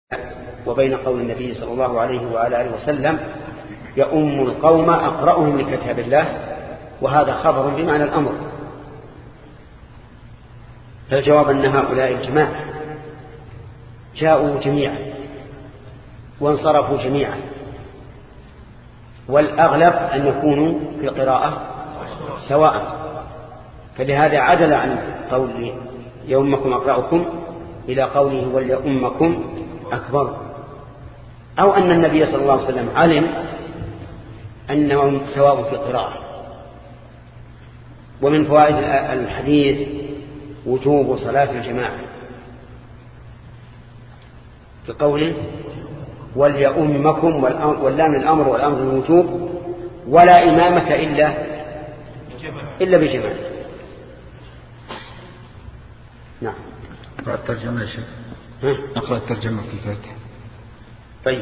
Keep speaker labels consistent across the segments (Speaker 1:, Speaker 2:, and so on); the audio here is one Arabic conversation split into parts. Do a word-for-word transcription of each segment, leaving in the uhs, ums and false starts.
Speaker 1: وبين قول النبي صلى الله عليه وعلى آله وسلم يؤم القوم أقرأهم لكتاب الله، وهذا خبر بمعنى الأمر. فالجواب أن هؤلاء الجماعة جاءوا جميعا وانصرفوا جميعا، والأغلب أن يكونوا في القراءة سواء، فلهذا عدل عن قول يؤمكم أقرأكم إلى قوله وليؤمكم أكبر، أو أن النبي صلى الله عليه وسلم علم أنهم سواء في القراءة. ومن فوائد الحديث وجوب صلاة الجماعة في قوله وليؤمكم، واللام الأمر والأمر الوجوب، ولا إمامة إلا إلا بجماعة. نعم.
Speaker 2: أقرأ الترجمة يا شيخ. أقرأ الترجمة في الفاتحة.
Speaker 1: طيب.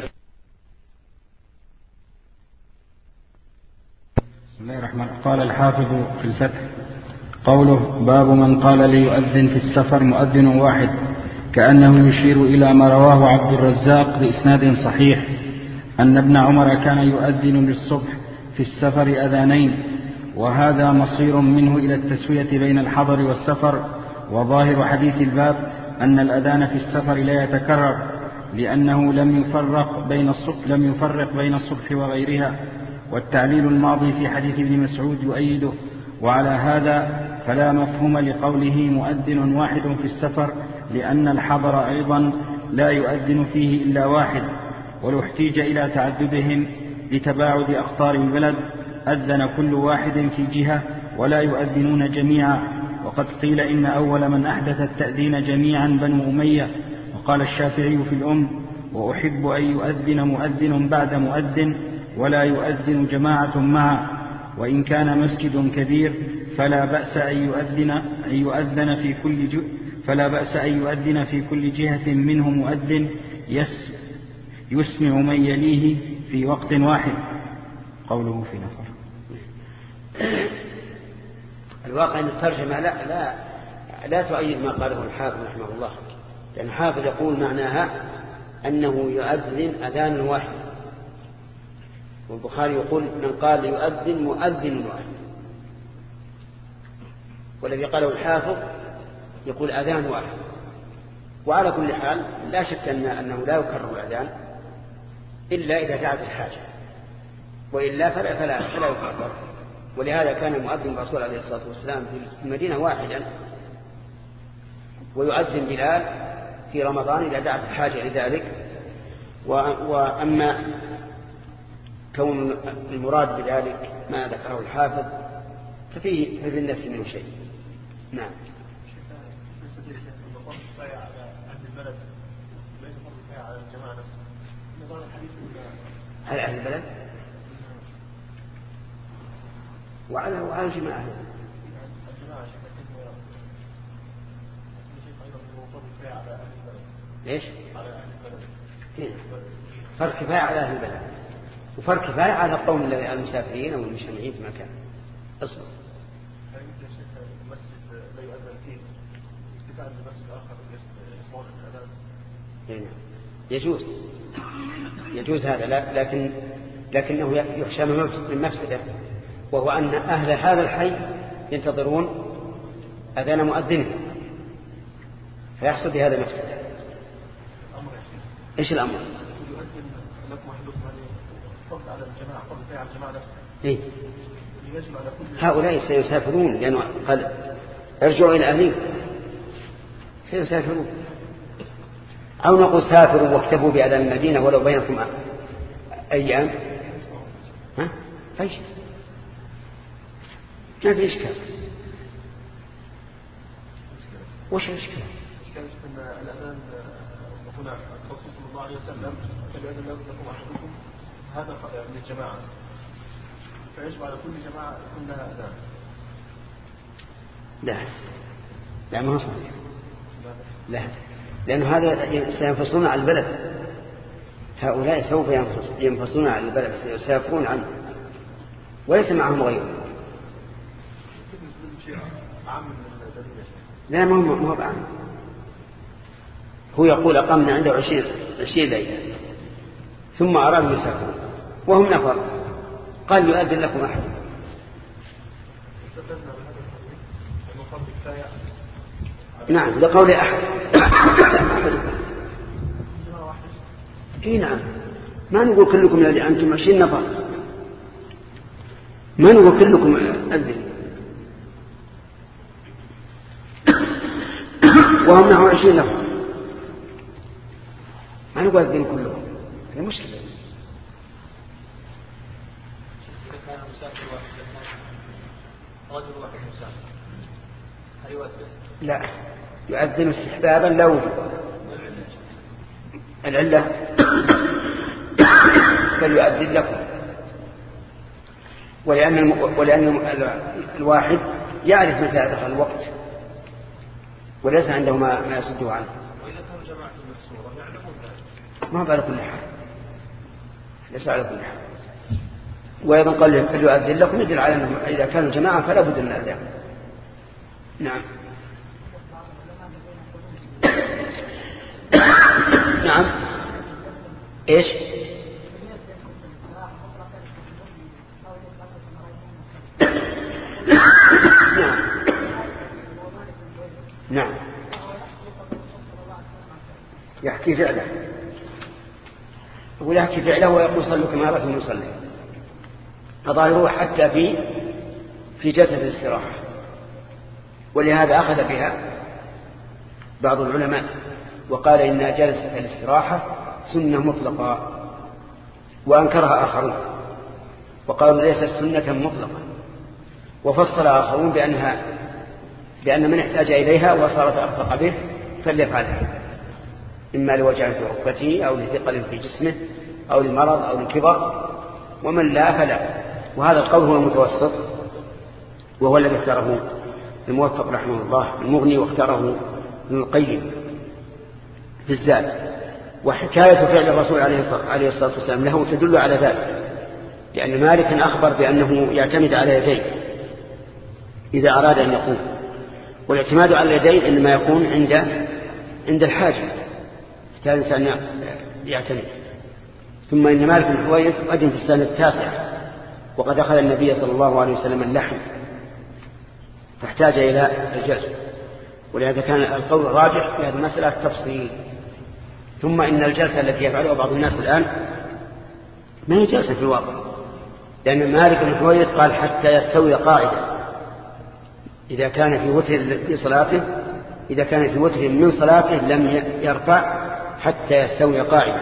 Speaker 2: بسم الله الرحمن الرحيم. قال الحافظ في الفتح: قوله باب من قال ليؤذن في السفر مؤذن واحد، كأنه يشير إلى ما رواه عبد الرزاق بإسناد صحيح أن ابن عمر كان يؤذن للصبح في السفر أذانين، وهذا مصير منه إلى التسوية بين الحضر والسفر. وظاهر حديث الباب أن الأذان في السفر لا يتكرر، لأنه لم يفرق بين الصبح لم يفرق بين الصبح وغيرها، والتعليل الماضي في حديث ابن مسعود يؤيده. وعلى هذا فلا مفهوم لقوله مؤذن واحد في السفر، لأن الحضر أيضا لا يؤذن فيه إلا واحد. ولو احتيج إلى تعددهم لتباعد أقطار البلد أذن كل واحد في جهة ولا يؤذنون جميعا. وقد قيل إن أول من أحدث التأذين جميعا بنو أمية. وقال الشافعي في الأم: وأحب أن يؤذن مؤذن بعد مؤذن ولا يؤذن جماعة معه، وإن كان مسجد كبير فلا بأس أن يؤذن, أن يؤذن في كل ج... فلا بأس أن يؤذن في كل جهة منه مؤذن يس... يسمع من يليه في وقت واحد. قوله في نفر.
Speaker 1: الواقع أن الترجمة لا, لا, لا تؤيد ما قاله الحافظ رحمه الله، لأن الحافظ يقول معناها أنه يؤذن أذان واحد، والبخاري يقول من قال يؤذن مؤذن واحد، والذي قاله الحافظ يقول أذان واحد. وعلى كل حال لا شك أن أنه لا يكرر الأذان إلا إذا دعت الحاجة، وإلا فلا, فلا, فلا يكرر. ولهذا كان مؤذن الرسول عليه الصلاة والسلام في المدينة واحدا، ويؤذن بلال في رمضان إذا دعت الحاجة لذلك. وأما كون المراد بذلك ما ذكره الحافظ ففيه في النفس منه شيء. نعم. على أهل البلد وعلى وعلى جماعة ليش؟ فرق كفاية على أهل البلد، وفرق كفاية على القوم المسافرين أو المجتمعين في مكان. أصبر. يجوز يجوز هذا، لكن لكنه يخشى من مفسدة، وهو أن أهل هذا الحي ينتظرون أذان مؤذنه فيحصل بهذا مفسدة. إيش الأمر؟ إيه؟ هؤلاء سيسافرون، لأنه قال ارجعوا إلى أهلهم، سيسافرون. أو نقول سافروا واكتبوا بأذان المدينة ولو بينكم أيام. ها؟ فايش ما في إشكال. وش الإشكال؟
Speaker 3: الإشكال أن الأذان هنا الرسول صلى الله عليه وسلم فالأذان لكم أحدكم هذا من الجماعة، فيجب على كل جماعة يكون لها أذان.
Speaker 1: لا لا ما هو صحيح. لا، لأن هذا سينفصلون عن البلد. هؤلاء سوف ينفصلون عن البلد، سيسافرون عنه وليس معهم غيره. لا ما هو ما هو بعام. هو يقول أقمنا عنده عشرين عشرين ليلة ثم أرادوا يسافرون وهم نفر قال يؤذن لكم أحد. نعم لقول أحد. إيه نعم ما نقول كلكم الذي أنتم عشرين نفر ما نقول كلكم أذن وهم نحو عشرين نفر ما نقول أذن كلكم هذه مشكلة.
Speaker 3: إذا كان مسافر واحد رجل واحد مسافر هل يؤذن؟
Speaker 1: لا يؤذن استحبابا لو العلة فليؤذن لكم ولأن, ولأن الواحد يعرف متى دخل الوقت وليس عنده ما يصده عنه.
Speaker 3: وإذا كانوا جماعة مكسورة يعلمون ذلك
Speaker 1: ما على كل حال ليس على كل حال. وأيضا قال فليؤذن لكم يدل على أنهم إذا كانوا جماعة فلا بد من الأذان. نعم نعم ايش نعم نعم يحكي فعله ويحكي فعله ويقول صلوا كما رأيتم يصلي. فظاهره حتى في في جلسة الاستراحة ولهذا أخذ بها بعض العلماء وقال إن جلسة الاستراحة سنة مطلقة وأنكرها آخرون وقالوا ليست سنة مطلقة وفصل آخرون بأنها بأن من احتاج إليها وصارت أرفق به فليفعلها إما لوجع في ركبته أو لثقل في جسمه أو لمرض أو لكبر ومن لا فلا. وهذا القول هو المتوسط وهو الذي اختاره الموفق رحمه الله المغني واختاره ابن القيم في الزاد. وحكاية فعل الرسول عليه الصلاة والسلام له تدل على ذلك لأن مالك أخبر بأنه يعتمد على يديه إذا أراد أن يقوم والاعتماد على اليدين إنما يكون عند عند الحاجة احتاج الإنسان يعتمد. ثم إن مالك بن حويرث قدم في السنة التاسعة وقد أخذ النبي صلى الله عليه وسلم اللحم فاحتاج إلى الجلسة ولهذا كان القول الراجح في هذه المسألة التفصيل. ثم إن الجلسة التي يفعلها بعض الناس الآن ما هي جلسة في الواقع لأن مالك بن حويرث قال حتى يستوي قاعدة إذا كان في وتر في صلاته إذا كان في وتر من صلاته لم يرفع حتى يستوي قاعدة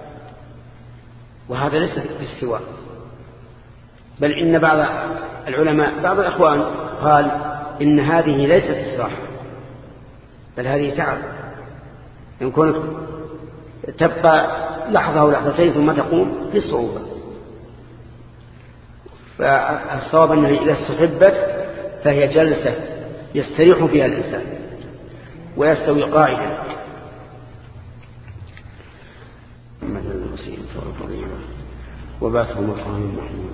Speaker 1: وهذا ليس باستواء بل إن بعض العلماء بعض الأخوان قال إن هذه ليست استراحة بل هذه تعب إن كنت تبقى لحظة أو لحظتين ثم تقوم في صعوبة. فالصواب أنه إذا استحبت فهي جلسة يستريح فيها الإنسان ويستوي قاعدا. وبعثه مقام محمود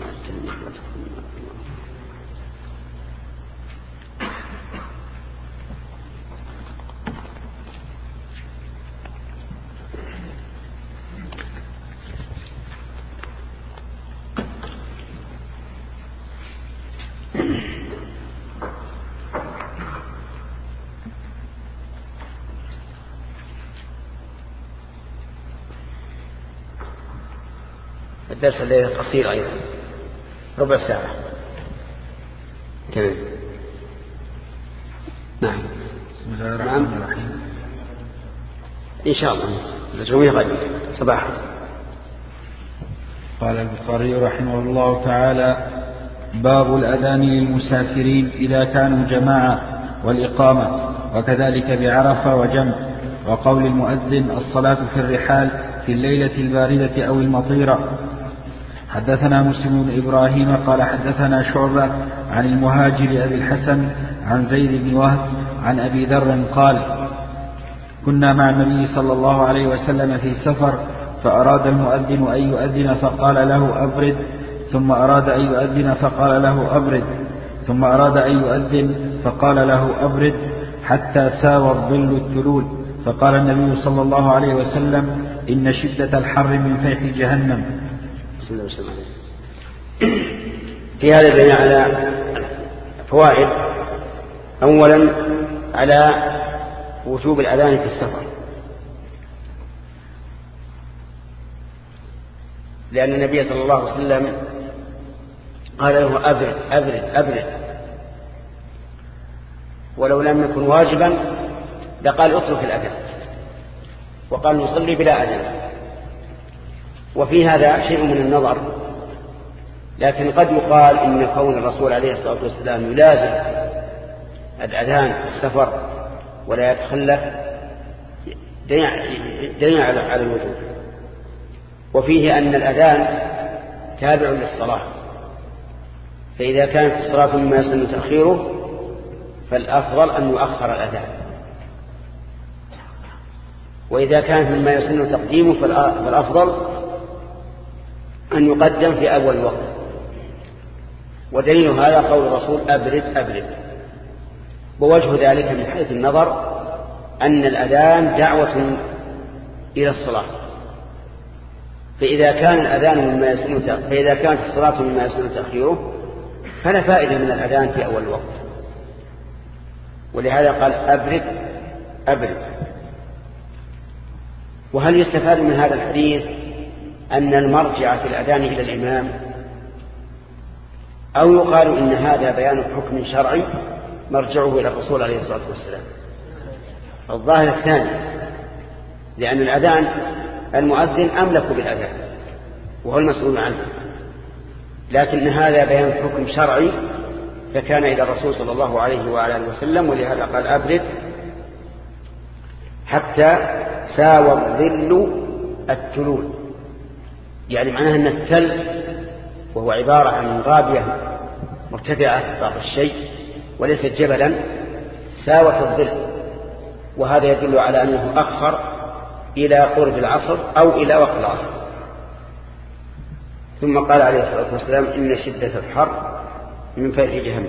Speaker 1: الدرس الليلة قصير أيضا ربع ساعة تمام. نعم
Speaker 2: بسم الله الرحمن الرحيم.
Speaker 1: إن شاء الله الجميع غير صباحا.
Speaker 2: قال البخاري رحمه الله تعالى باب الأذان للمسافرين إذا كانوا جماعة والإقامة وكذلك بعرفة وجمع وقول المؤذن الصلاة في الرحال في الليلة الباردة أو المطيرة. حدثنا مسلم بن إبراهيم قال حدثنا شعبة عن المهاجر أبي الحسن عن زيد بن وهب عن أبي ذر قال كنا مع النبي صلى الله عليه وسلم في سفر فأراد المؤذن أن يؤذن فقال له أبرد ثم أراد أن يؤذن فقال له أبرد ثم أراد أن يؤذن فقال له أبرد حتى ساوى الظل الثلول فقال النبي صلى الله عليه وسلم إن شدة الحر من فيح جهنم.
Speaker 1: بسم الله الرحمن الرحيم. في هذا دليل على فوائد. أولا على وجوب الأذان في السفر، لأن النبي صلى الله عليه وسلم قال له أبرد أبرد أبرد، ولو لم يكن واجبا لقال اترك الأذان، وقال نصلي بلا أذان. وفي هذا شيء من النظر، لكن قد يقال إن كون الرسول عليه الصلاة والسلام يلازم الأذان في السفر ولا يتخلف دليل على الوجوب. وفيه أن الأذان تابع للصلاة، فإذا كانت الصلاة مما يسن تأخيره فالأفضل أن يؤخر الأذان، وإذا كانت مما يسن تقديمه فالأفضل أن يقدم في أول وقت. ودليل هذا قول الرسول أبرد أبرد. ووجه ذلك من حيث النظر أن الأذان دعوة إلى الصلاة، فإذا كان الأذان مما يسن فإذا كانت الصلاة مما يسن تأخيره فلا فائدة من الأذان في أول الوقت، ولهذا قال أبرد أبرد. وهل يستفاد من هذا الحديث أن المرجع في الأذان إلى الإمام، أو يقال إن هذا بيان حكم شرعي مرجعه إلى الرسول عليه الصلاة والسلام؟ الظاهر الثاني، لأن الأذان المؤذن أملك بالأذان وهو المسؤول عنه، لكن هذا بيان حكم شرعي فكان إلى الرسول صلى الله عليه وعلى اله وسلم، ولهذا قال أبرد حتى ساوى الظل التلول، يعني معناها أن التل وهو عبارة عن غابية مرتفعة بعض الشيء وليست جبلا ساوت الظل، وهذا يدل على أنه أخر إلى قرب العصر أو إلى وقت العصر. ثم قال عليه الصلاة والسلام إن شدة الحر من فيح جهنم.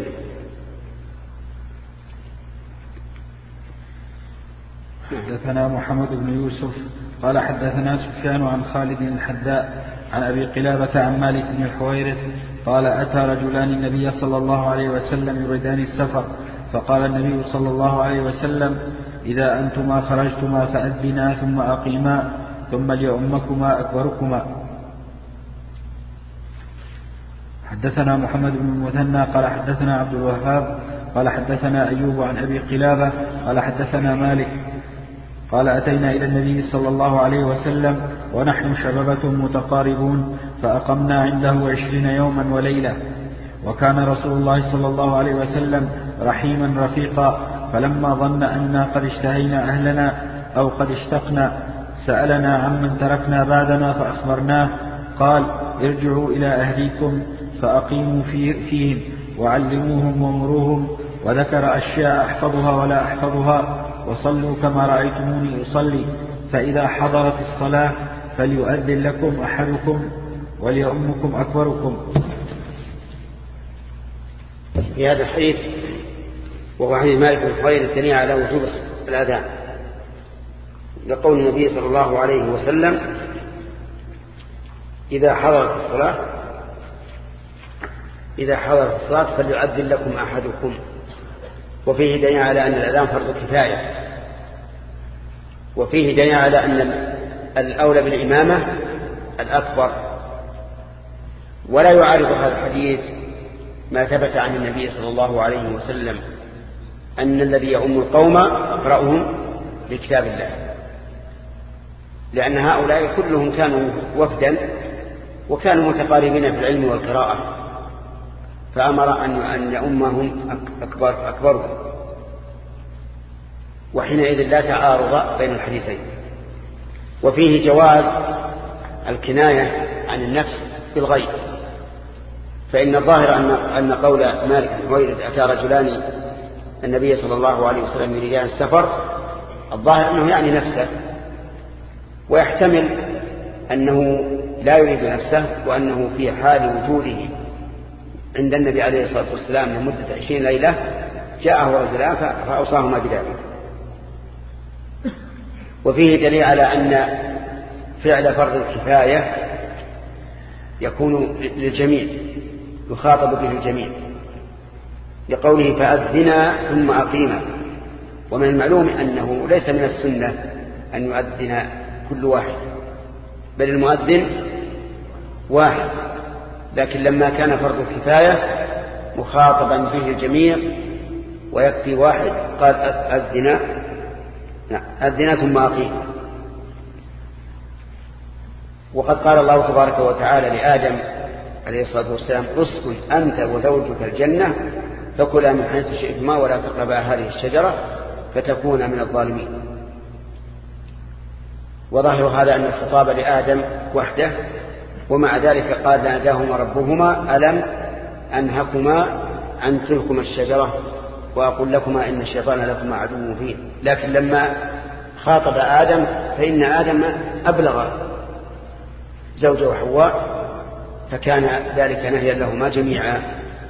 Speaker 2: حدثنا محمد بن يوسف قال حدثنا سفيان عن خالد الحذاء عن أبي قلابة عن مالك بن الحويرث قال أتى رجلان النبي صلى الله عليه وسلم يريدان السفر، فقال النبي صلى الله عليه وسلم إذا أنتما خرجتما فأذنا ثم أقيما ثم ليؤمكما أكبركما. حدثنا محمد بن المثنى قال حدثنا عبد الوهاب قال حدثنا أيوب عن أبي قلابة قال حدثنا مالك قال أتينا إلى النبي صلى الله عليه وسلم ونحن شبابة متقاربون فأقمنا عنده عشرين يوما وليلة، وكان رسول الله صلى الله عليه وسلم رحيما رفيقا، فلما ظن أننا قد اشتهينا أهلنا أو قد اشتقنا سألنا عمن تركنا بعدنا فأخبرناه، قال ارجعوا إلى أهليكم فأقيموا فيهم وعلموهم ومروهم، وذكر أشياء أحفظها ولا أحفظها، وصلوا كما رأيتموني أصلي، فإذا حضرت الصلاة فليؤذن لكم أحدكم وليؤمكم أكبركم.
Speaker 1: في هذا الحديث وهو عن مالك بن الحويرث الدليل على وجوب الأذان لقول النبي صلى الله عليه وسلم إذا حضرت الصلاة إذا حضرت الصلاة فليؤذن لكم أحدكم. وفيه دليل على أن الأذان فرض كفاية، وفيه دليل على أن الأولى بالإمامة الأكبر. ولا يعارض هذا الحديث ما ثبت عن النبي صلى الله عليه وسلم أن الذي يؤم القوم أقرأهم لكتاب الله، لأن هؤلاء كلهم كانوا وفدا وكانوا متقاربين في العلم والقراءة، فأمر أن يؤمهم أكبر أكبرهم، وحينئذ لا تعارض بين الحديثين. وفيه جواز الكناية عن النفس بالغيب، فإن الظاهر أن أن قول مالك بن الحويرث أتى رجلان النبي صلى الله عليه وسلم يريدان السفر، الظاهر أنه يعني نفسه، ويحتمل أنه لا يريد نفسه، وأنه في حال وجوده عند النبي عليه الصلاة والسلام لمدة عشرين ليلة جاءه رجلان فأوصاهما بذلك. وفيه دليل على أن فعل فرض الكفاية يكون للجميع، يخاطب به الجميع، لقوله فأذنا ثم أقيما. ومن المعلوم أنه ليس من السنة أن يؤذن كل واحد، بل المؤذن واحد، لكن لما كان فرض الكفاية مخاطبا به الجميع ويكفي واحد قال أذنا أذنا ثم أقيما. وقد قال الله تبارك وتعالى لآدم عليه الصلاة والسلام اسكن أنت وزوجك الجنة فكلا من حيث شئتما ولا تقربا هذه الشجرة فتكونا من الظالمين. وظاهر هذا أن الخطاب لآدم وحده، ومع ذلك قال ناداهما ربهما ألم أنهكما عن تلكما الشجرة وأقول لكما إن الشيطان لكما عدو مبين. لكن لما خاطب آدم فإن آدم أبلغ زوجه وحواء، فكان ذلك نهيا لهما جميعا.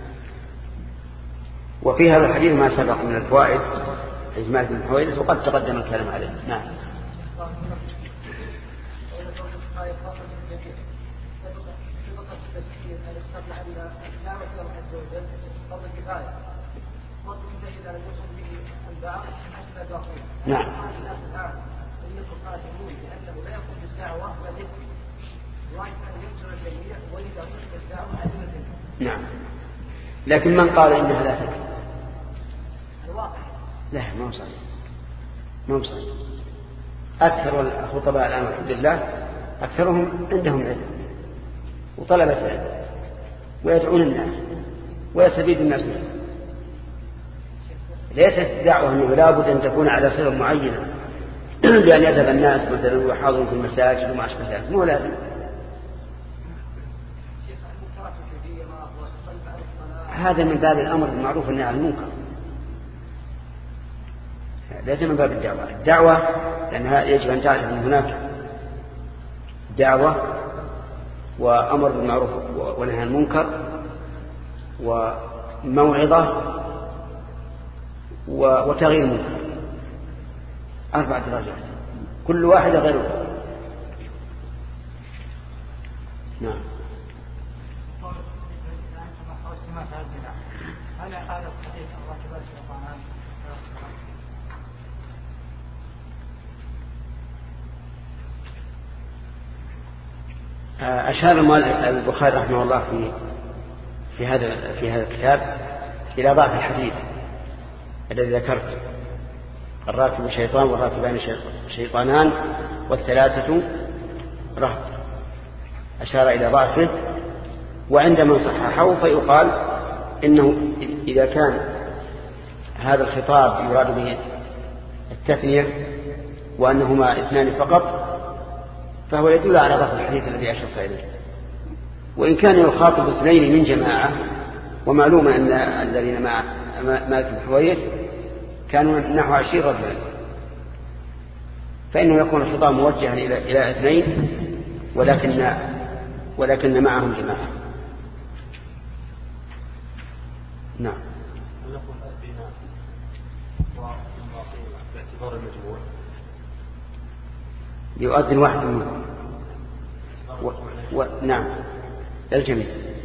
Speaker 1: وفي هذا الحديث ما سبق من الفوائد إجمال بن حويرث وقد تقدم الكلام عليه. نعم. نعم. نعم. لكن من قال إنها لا تكفي؟ لا، ما هو صحيح، ما هو صحيح. أكثر الخطباء الآن الحمد لله أكثرهم عندهم علم وطلبة علم ويدعون الناس ويستفيد الناس منه. ليست الدعوة أنه لا بد أن تكون على صلة معينة بأن يذهب الناس مثلا ويحاضرون في المساجد وما أشبه ذلك، مو لازم. هذا من باب الأمر بالمعروف والنهي عن المنكر، ليس من باب الدعوة. الدعوة لأنها يجب أن تعرف أن هناك دعوة وأمر بالمعروف ونهي عن المنكر وموعظة وتغيير المنكر، أربع درجات كل واحدة غير الأخرى. نعم. أشار البخاري رحمه الله في في هذا في هذا الكتاب إلى ضعف الحديث الذي ذكرت: الراكب شيطان والراكبان شيطانان والثلاثة رهط. أشار إلى ضعفه، وعندما صححه فيقال إنه إذا كان هذا الخطاب يراد به التثنية وأنهما اثنان فقط فهو يدل على ضعف الحديث الذي أشرت إليه. وإن كان يخاطب اثنين من جماعة، ومعلوم أن الذين مع مالك بن حويرث كانوا نحو عشرين رجلا، فإنه يكون الخطاب موجها إلى إلى اثنين ولكن ولكن معهم جماعة. نعم. يؤذن واحد منهم و... و... نعم الجميع.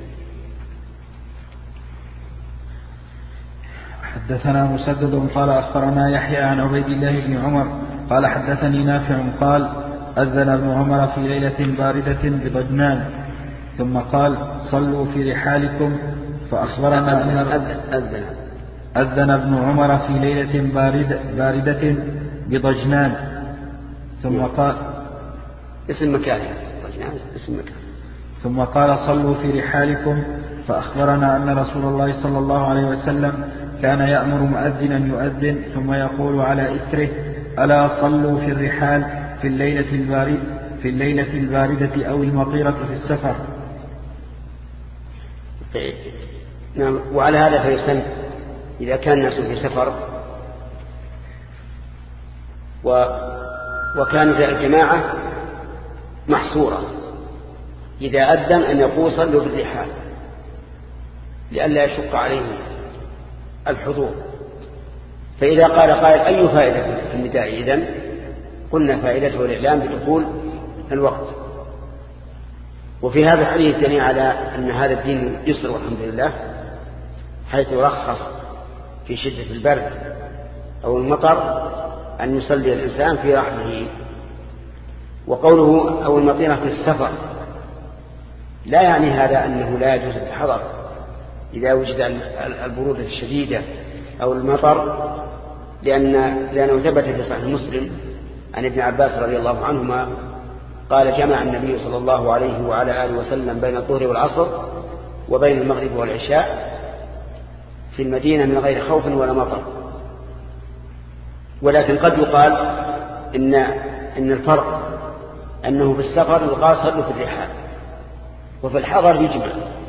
Speaker 2: حدثنا مسدد قال أخبرنا يحيى عن عبيد الله بن عمر قال حدثني نافع قال أذن ابن عمر في ليلة باردة بضجنان ثم قال صلوا في رحالكم فأخبرنا أن
Speaker 1: أذن
Speaker 2: أذن ابن عمر في ليلة باردة, باردة بضجنان ثم قال
Speaker 1: اسم مكان اسم مكان
Speaker 2: ثم قال صلوا في رحالكم فأخبرنا أن رسول الله صلى الله عليه وسلم كان يأمر مؤذنا يؤذن ثم يقول على إثره ألا صلوا في الرحال في الليلة الباردة في الليلة الباردة أو المطيرة في السفر.
Speaker 1: نعم. وعلى هذا فيسن إذا كان الناس في سفر و وكانت الجماعة محصورة، إذا أذن أن يقول صلوا بالرحال لئلا يشق عليهم الحضور. فإذا قال قائل أي فائدة في النداء إذن؟ قلنا فائدته الإعلام بدخول الوقت. وفي هذا الحديث دليل على أن هذا الدين يسر والحمد لله، حيث يرخص في شدة البرد أو المطر أن يصلي الإنسان في رحله. وقوله أو المطيرة في السفر لا يعني هذا أنه لا يجوز الحضر إذا وجد البرودة الشديدة أو المطر، لأن لأنه ثبت في صحيح مسلم عن ابن عباس رضي الله عنهما قال جمع النبي صلى الله عليه وعلى آله وسلم بين الظهر والعصر وبين المغرب والعشاء في المدينة من غير خوف ولا مطر. ولكن قد يقال إن, إن الفرق أنه في السفر يقال صلوا في الرحال، وفي الحضر يجمع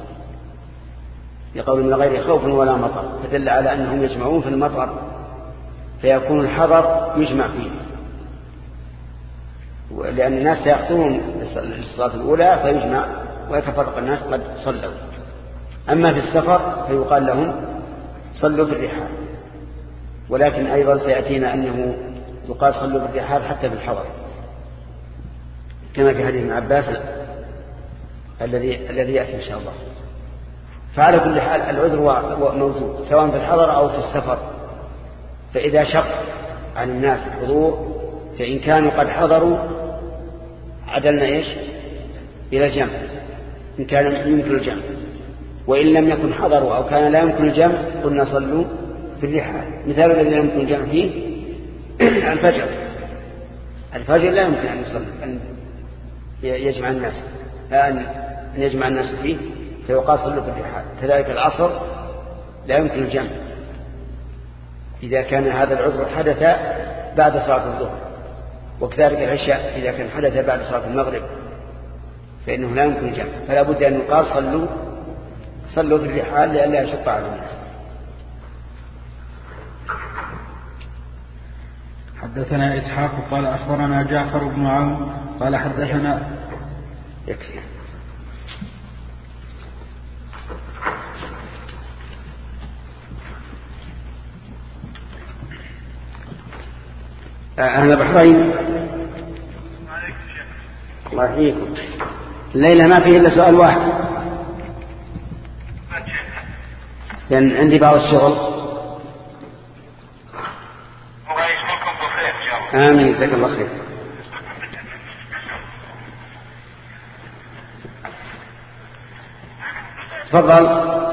Speaker 1: يقول من غير خوف ولا مطر، فدل على أنهم يجمعون في المطر فيكون الحضر يجمع فيه، لأن الناس سيحضرون للصلاة الأولى فيجمع ويتفرق الناس قد صلوا. أما في السفر فيقال لهم صلوا في الرحال. ولكن أيضا سيأتينا أنه يقال صلوا في الرحال حتى في الحضر، كما في حديث ابن عباس الذي الذي يأتي إن شاء الله. فعلى كل حال العذر موجود سواء في الحضر أو في السفر. فإذا شق عن الناس الحضور فإن كانوا قد حضروا عدلنا إيش إلى الجمع إن كان يمكن الجمع، وإن لم يكن حضروا أو كان لا يمكن الجمع قلنا صلوا في الرحال. مثال الذي لا يمكن الجمع فيه الفجر. الفجر لا يمكن أن يصلي أن يجمع الناس أن يجمع الناس فيه فيقال صلوا في الرحال. كذلك العصر لا يمكن الجمع إذا كان هذا العذر حدث بعد صلاة الظهر، وكذلك العشاء إذا كان حدث بعد صلاة المغرب فإنه لا يمكن الجمع، فلا بد أن يقال صلوا صلوا في الرحال لئلا يشق على الناس.
Speaker 2: حدثنا إسحاق قال أخبرنا جعفر بن عون قال حدثنا
Speaker 1: يكفي. أهل البحرين الله يحييكم. الليلة ما فيه إلا سؤال واحد لأن عندي بعض الشغل. آمين جزاك الله خير. تفضل.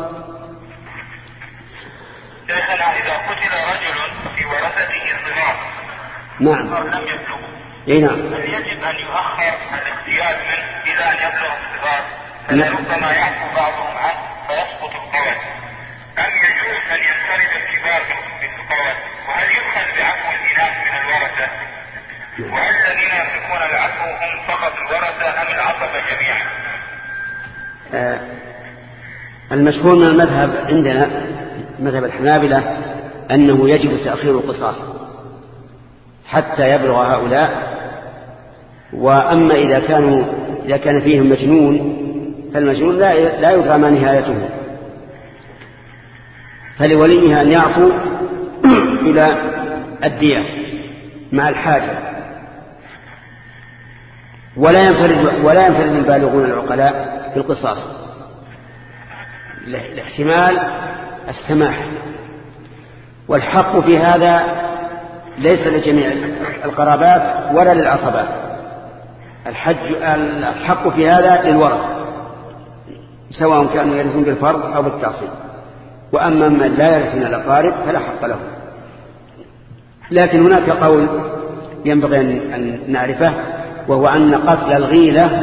Speaker 4: شيخنا إذا قتل رجل في ورثته صغار
Speaker 1: نعم
Speaker 4: لم يبلغ
Speaker 1: اي نعم
Speaker 4: هل يجب أن يؤخر الاغتيال منه إلى أن يبلغ الصغار فلا ربما يعفو بعضهم عنه فيسقط القول، أم يجوز أن ينفرد الكبار بالقول؟ وهل يؤخذ بعفو الإناث من الورثة؟ وهل الذين يملكون العفو هم فقط الورثة أم العصبة جميعا؟
Speaker 1: آه المشهور من المذهب عندنا مذهب الحنابلة أنه يجب تأخير القصاص حتى يبلغ هؤلاء. وأما إذا كانوا إذا كان فيهم مجنون فالمجنون لا لا يدرى ما نهايته، فلوليها أن يعفو إلى الدية مع الحاجة، ولا ينفرد ولا ينفرد البالغون العقلاء في القصاص لاحتمال السماح. والحق في هذا ليس لجميع القرابات ولا للعصبات، الحج الحق في هذا للورث سواء كانوا يرثون بالفرض أو بالتعصيب. وأما من لا يرثون الأقارب فلا حق لهم. لكن هناك قول ينبغي أن نعرفه، وهو أن قتل الغيلة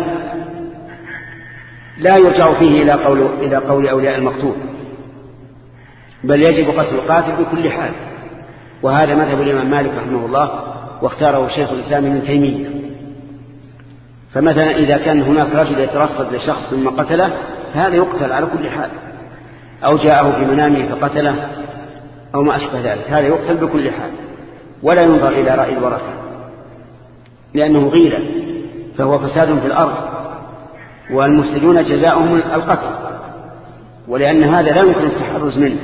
Speaker 1: لا يرجع فيه إلى قول, إلى قول أولياء المقتول، بل يجب قتل القاتل بكل حال. وهذا مذهب الإمام مالك رحمه الله، واختاره شيخ الإسلام ابن تيمية. فمثلا إذا كان هناك رجل يترصد لشخص ثم قتله فهذا يقتل على كل حال، أو جاءه في منامه فقتله أو ما أشبه ذلك، هذا يقتل بكل حال ولا ينظر إلى رأي الورثة، لأنه غيلة فهو فساد في الأرض، والمفسدون جزاؤهم القتل، ولأن هذا لا يمكن التحرز منه،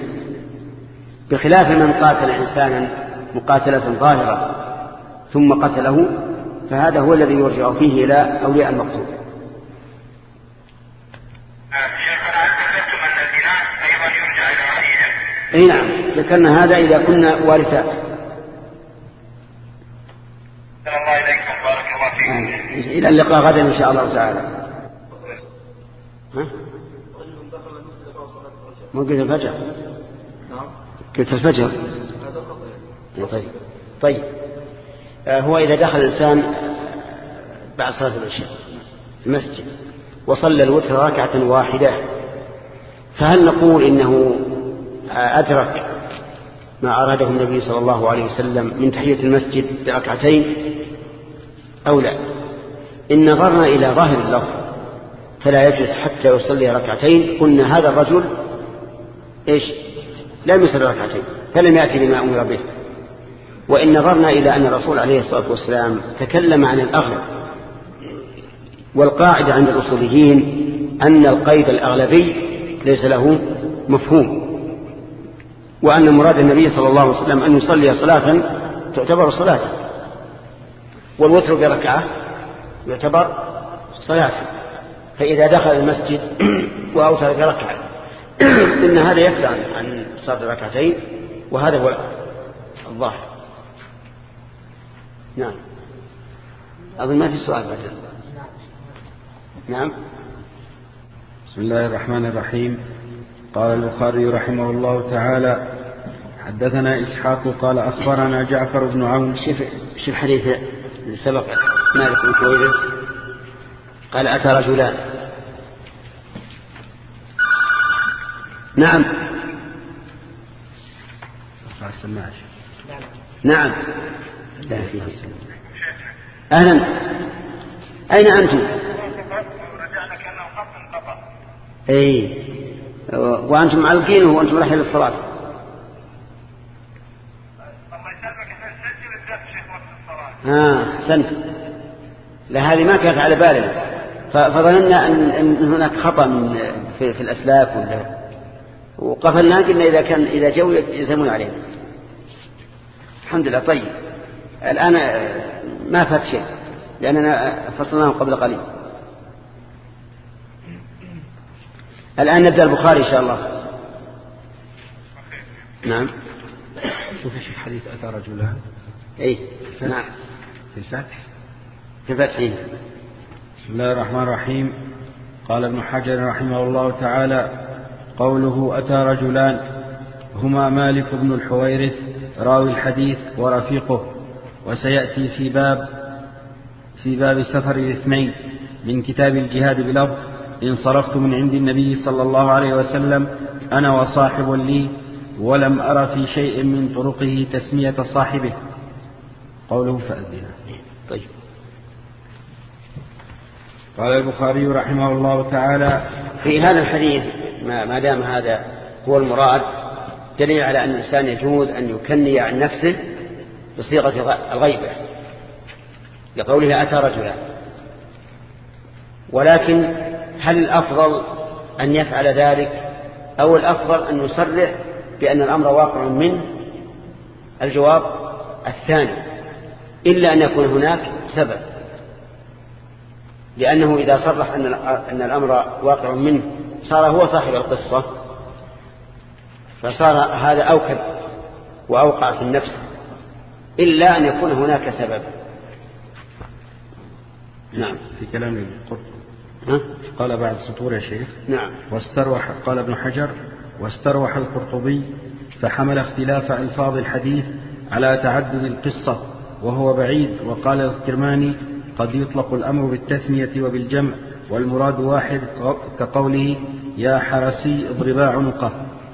Speaker 1: بخلاف من قاتل إنسانا مقاتلة ظاهرة ثم قتله فهذا هو الذي يرجع فيه إلى أولياء المقتول.
Speaker 4: شيخنا هل ذكرتم أن البناء أيضا يرجع إلى رأيهم؟
Speaker 1: أي نعم، ذكرنا هذا إذا كنا وارثات.
Speaker 4: صلى الله إليكم، بارك الله فيكم.
Speaker 1: إلى اللقاء غدا إن شاء الله تعالى. ها؟ مو قلت الفجر؟
Speaker 3: نعم
Speaker 1: قلت الفجر. طيب طيب آه هو إذا دخل الإنسان بعد صلاة العشاء المسجد وصلى الوتر ركعة واحدة، فهل نقول إنه أدرك ما أراده النبي صلى الله عليه وسلم من تحية المسجد بركعتين أو لا؟ إن نظرنا إلى ظاهر اللفظ فلا يجلس حتى يصلي ركعتين، قلنا هذا الرجل إيش لم يصلي ركعتين فلم يأتي بما أمر به. وإن نظرنا إلى أن الرسول عليه الصلاة والسلام تكلم عن الأغلب، والقاعدة عند الأصوليين أن القيد الأغلبي ليس له مفهوم، وأن مراد النبي صلى الله عليه وسلم أن يصلي صلاة تعتبر صلاة، والوتر بركعة يعتبر صلاة. فإذا دخل المسجد وأوتر بركعة إن هذا يكفي عن صلاة الركعتين، وهذا هو الظاهر. نعم أظن ما في سؤال بعد. نعم.
Speaker 2: بسم الله الرحمن الرحيم. قال البخاري رحمه الله تعالى حدثنا إسحاق قال أخبرنا جعفر بن عون.
Speaker 1: شوف شوف حديث سبق مالك بن كويرث قال أتى رجلان. نعم نعم لا فيه أهلا. أين أنتم؟
Speaker 4: رجعنا كأنه خط انقطع.
Speaker 1: أي وأنتم معلقين وأنتم رايحين للصلاة.
Speaker 4: الله يسلمك سجل الدرس شيخ وقت الصلاة.
Speaker 1: ها أحسنت. لا هذه ما كانت على بالنا، فظننا أن, أن هناك خطأ من في, في الأسلاك ولا، وقفلنا قلنا إذا كان إذا جو يلزمون عليه. الحمد لله. طيب الآن ما فات شيء لأننا فصلناه قبل قليل. الآن نبدأ البخاري إن شاء الله. نعم.
Speaker 2: شوف شوف حديث أتى رجلان.
Speaker 1: أي نعم
Speaker 2: في الفتح.
Speaker 1: في الفتح.
Speaker 2: بسم الله الرحمن الرحيم. قال ابن حجر رحمه الله تعالى قوله أتى رجلان هما مالك بن الحويرث راوي الحديث ورفيقه، وسيأتي في باب في باب سفر الاثنين من كتاب الجهاد بلفظ إن صرفت من عند النبي صلى الله عليه وسلم أنا وصاحب لي ولم أرى في شيء من طرقه تسمية صاحبه. قوله فأذنه.
Speaker 1: طيب.
Speaker 2: قال البخاري رحمه الله تعالى
Speaker 1: في هذا الحديث ما دام هذا هو المراد دليل على أن الإنسان يجوز أن يكني عن نفسه بصيغة الغيبة لقوله أتى رجلا، ولكن هل الأفضل أن يفعل ذلك أو الأفضل أن يصرح بأن الأمر واقع منه؟ الجواب الثاني، إلا أن يكون هناك سبب، لأنه إذا صرح أن الأمر واقع منه صار هو صاحب القصة، فصار هذا أوكد وأوقع في النفس، إلا أن يكون هناك سبب. نعم.
Speaker 2: في كلام القرطبي قال بعد سطور يا شيخ.
Speaker 1: نعم.
Speaker 2: واستروح قال ابن حجر واستروح القرطبي فحمل اختلاف ألفاظ الحديث على تعدد القصة وهو بعيد، وقال الكرماني قد يطلق الأمر بالتثنية وبالجمع والمراد واحد كقوله يا حرسي اضربا عنقه.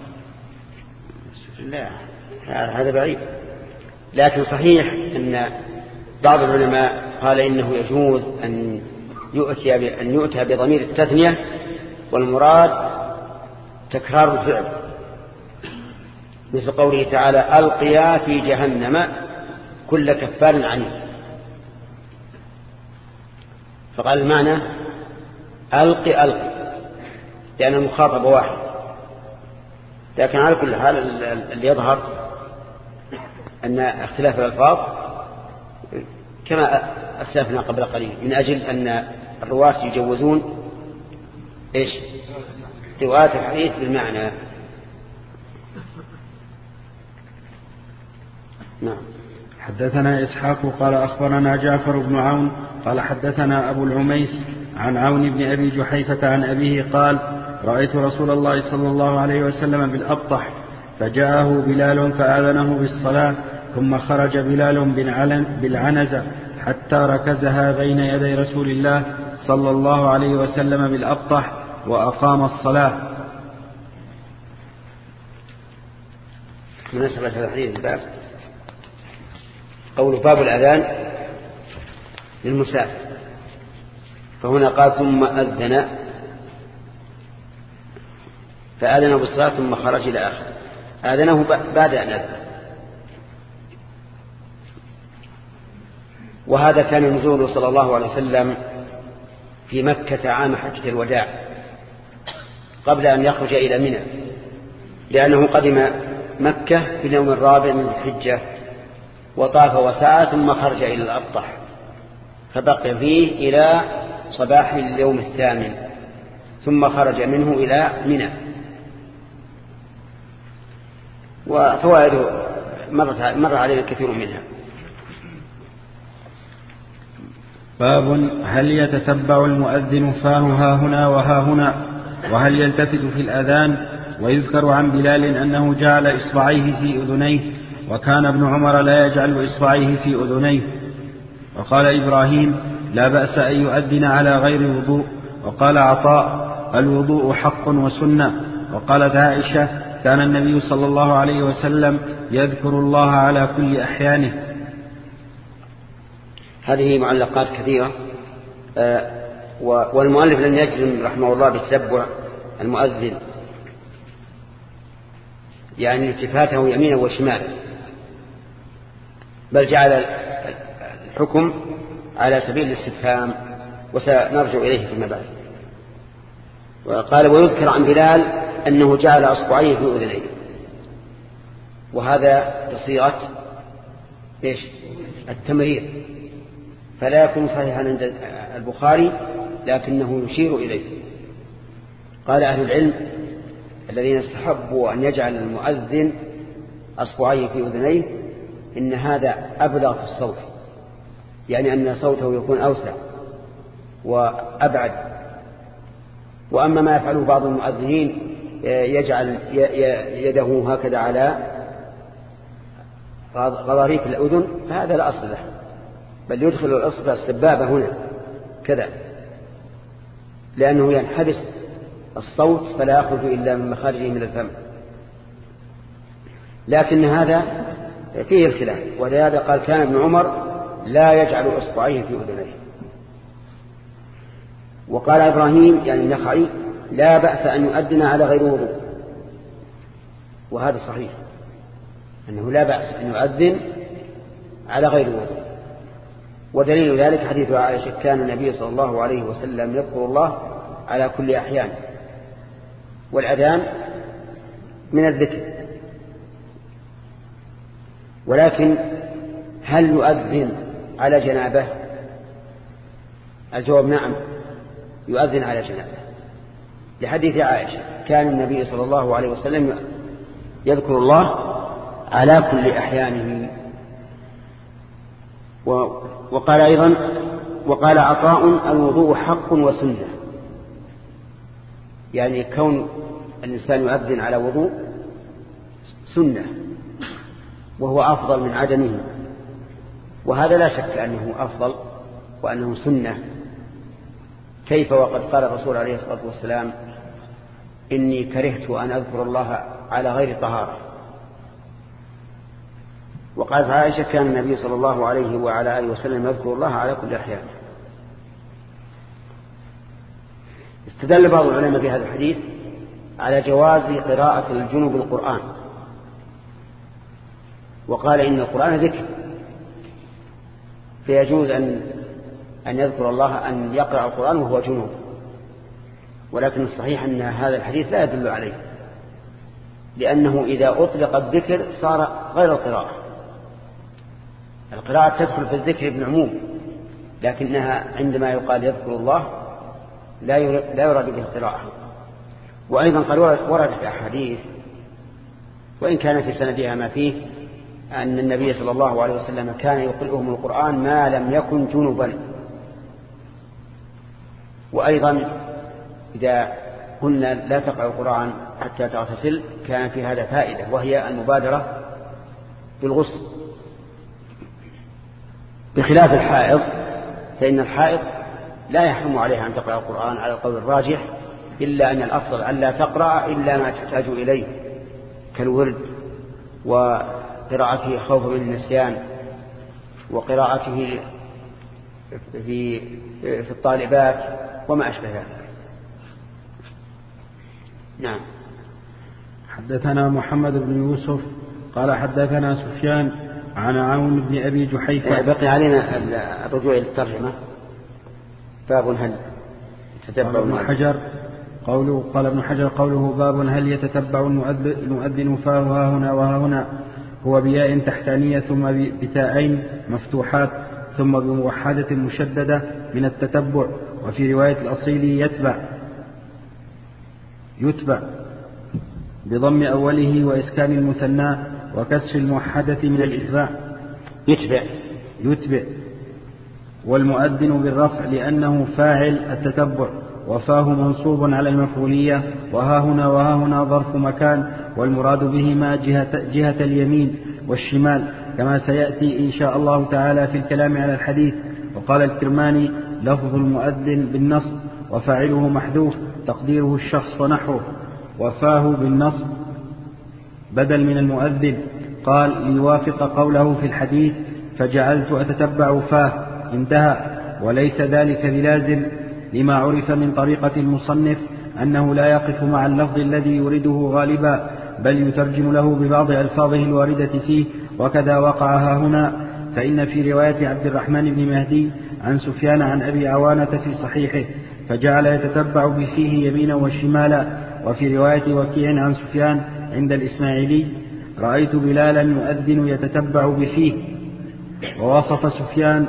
Speaker 1: لا هذا بعيد، لكن صحيح أن بعض العلماء قال إنه يجوز أن يؤتي أن يؤتى بضمير التثنية والمراد تكرار الفعل، مثل قوله تعالى ألقيا في جهنم كل كفار عنيد، فقال المعنى ألقي ألقي لأن المخاطب واحد، لكن على كل حال اللي يظهر أن اختلاف الألفاظ كما أسلفنا قبل قليل من أجل أن الرواة يجوزون إيش رواية الحديث بالمعنى.
Speaker 2: نعم. حدثنا إسحاق قال أخبرنا جعفر بن عون قال حدثنا أبو العميس عن عون بن أبي جحيفة عن أبيه قال رأيت رسول الله صلى الله عليه وسلم بالأبطح فجاءه بلال فآذنه بالصلاة ثم خرج بلال بالعنزة حتى ركزها بين يدي رسول الله صلى الله عليه وسلم بالأبطح وأقام الصلاة.
Speaker 1: مناسبة هذا الحديث الباب قول باب الأذان للمسافر، فهنا قال ثم أذن فآذنه بالصلاة ثم خرج إلى آخر، آذنه بعد أن أذن. وهذا كان نزوله صلى الله عليه وسلم في مكة عام حجة الوداع قبل أن يخرج إلى منى، لأنه قدم مكة في اليوم الرابع من الحجة وطاف وسعى ثم خرج إلى الأبطح فبقي فيه إلى صباح اليوم الثامن ثم خرج منه إلى منى. وفوائده مر علينا كثير منها.
Speaker 2: باب هل يتتبع المؤذن فاه ها هنا وها هنا، وهل يلتفت في الأذان؟ ويذكر عن بلال أنه جعل إصبعيه في أذنيه، وكان ابن عمر لا يجعل إصبعيه في أذنيه. وقال إبراهيم لا بأس أن يؤذن على غير وضوء. وقال عطاء الوضوء حق وسنة. وقالت عائشة كان النبي صلى الله عليه وسلم يذكر الله على كل أحيانه.
Speaker 1: هذه معلقات كثيرة، والمؤلف لم يجزم رحمه الله بتتبع المؤذن، يعني التفاته يمينا وشمالا، بل جعل الحكم على سبيل الاستفهام وسنرجع إليه فيما بعد. وقال ويذكر عن بلال أنه جعل أصبعيه في أذنيه، وهذا بصيغة إيش التمرير، فلا يكون صحيحا عند البخاري لكنه يشير إليه. قال أهل العلم الذين استحبوا أن يجعل المؤذن أصبعيه في أذنيه إن هذا أبلغ في الصوت، يعني أن صوته يكون أوسع وأبعد. وأما ما يفعله بعض المؤذنين يجعل يده هكذا على غضاريف الأذن فهذا لا أصل له، بل يدخل الأصبع السبابة هنا كذا، لأنه ينحبس الصوت فلا يخرج إلا من مخارجه من الفم. لكن هذا فيه الخلاف، ولهذا قال كان ابن عمر لا يجعل إصبعيه في أذنيه. وقال إبراهيم يعني النخعي لا بأس أن يؤذن على غير وضوء، وهذا صحيح أنه لا بأس أن يؤذن على غير وضوء. ودليل ذلك حديث عائشة كان النبي صلى الله عليه وسلم يذكر الله على كل أحيان، والأذان من الذكر. ولكن هل يؤذن على جنابه؟ الجواب نعم، يؤذن على جنابه، لحديث عائشة كان النبي صلى الله عليه وسلم يذكر الله على كل أحيانه. وقال أيضا وقال عطاء الوضوء حق وسنة، يعني كون الإنسان يؤذن على وضوء سنة وهو أفضل من عدمه، وهذا لا شك أنه أفضل وأنه سنة. كيف وقد قال الرسول عليه الصلاة والسلام إني كرهت أن أذكر الله على غير طهارة. وقالت عائشة كان النبي صلى الله عليه وعلى آله وسلم يذكر الله على كل أحيان. استدل بعض العلماء بهذا الحديث على جواز قراءة الجنوب القرآن، وقال إن القرآن ذكر فيجوز أن أن يذكر الله أن يقرأ القرآن وهو جنوب. ولكن الصحيح أن هذا الحديث لا يدل عليه، لأنه إذا أطلق الذكر صار غير القراءة. القراءة تدخل في الذكر بالعموم، لكنها عندما يقال يذكر الله لا يراد به القراءة. وأيضا قد وردت أحاديث وإن كان في سندها ما فيه أن النبي صلى الله عليه وسلم كان يقرئهم القرآن ما لم يكن جنبا. وأيضا إذا قلنا لا تقرأ القرآن حتى تغتسل كان في هذا فائدة، وهي المبادرة بالغسل، بخلاف الحائض، فإن الحائض لا يحرم عليها أن تقرأ القرآن على القول الراجح، إلا أن الأفضل أن لا تقرأ إلا ما تحتاج إليه كالورد وقراءته خوفا من النسيان وقراءته في في الطالبات وما أشبه ذلك. نعم.
Speaker 2: حدثنا محمد بن يوسف قال حدثنا سفيان عن عون بن أبي جحيفة.
Speaker 1: بقي علينا الرجوع إلى الترجمة. باب هل يتتبع
Speaker 2: ابن حجر قوله قال ابن حجر قوله باب هل يتتبع المؤذن فاه ها هنا وها هنا، هو بياء تحتانية ثم بتاءين مفتوحات ثم بموحدة مشددة من التتبع، وفي رواية الأصيل يتبع يتبع بضم أوله وإسكان المثنى وكسر الموحدة من الإتباع
Speaker 1: يتبع
Speaker 2: يتبع والمؤذن بالرفع لأنه فاعل التتبع، وفاه منصوب على المفعولية، وها هنا وها هنا ظرف مكان، والمراد بهما جهة, جهة اليمين والشمال كما سيأتي إن شاء الله تعالى في الكلام على الحديث. وقال الكرماني لفظ المؤذن بالنصب وفاعله محذوف تقديره الشخص ونحوه، وفاه بالنصب بدل من المؤذن. قال ليوافق قوله في الحديث فجعلت أتتبع فاه انتهى، وليس ذلك بلازم لما عرف من طريقة المصنف أنه لا يقف مع اللفظ الذي يريده غالبا، بل يترجم له ببعض ألفاظه الواردة فيه، وكذا وقعها هنا. فإن في رواية عبد الرحمن بن مهدي عن سفيان عن أبي عوانة في صحيحه فجعل يتتبع بفيه يمينا وشمالا. وفي رواية وكيع عن سفيان عند الإسماعيلي رأيت بلالا يؤذن يتتبع بفيه. ووصف سفيان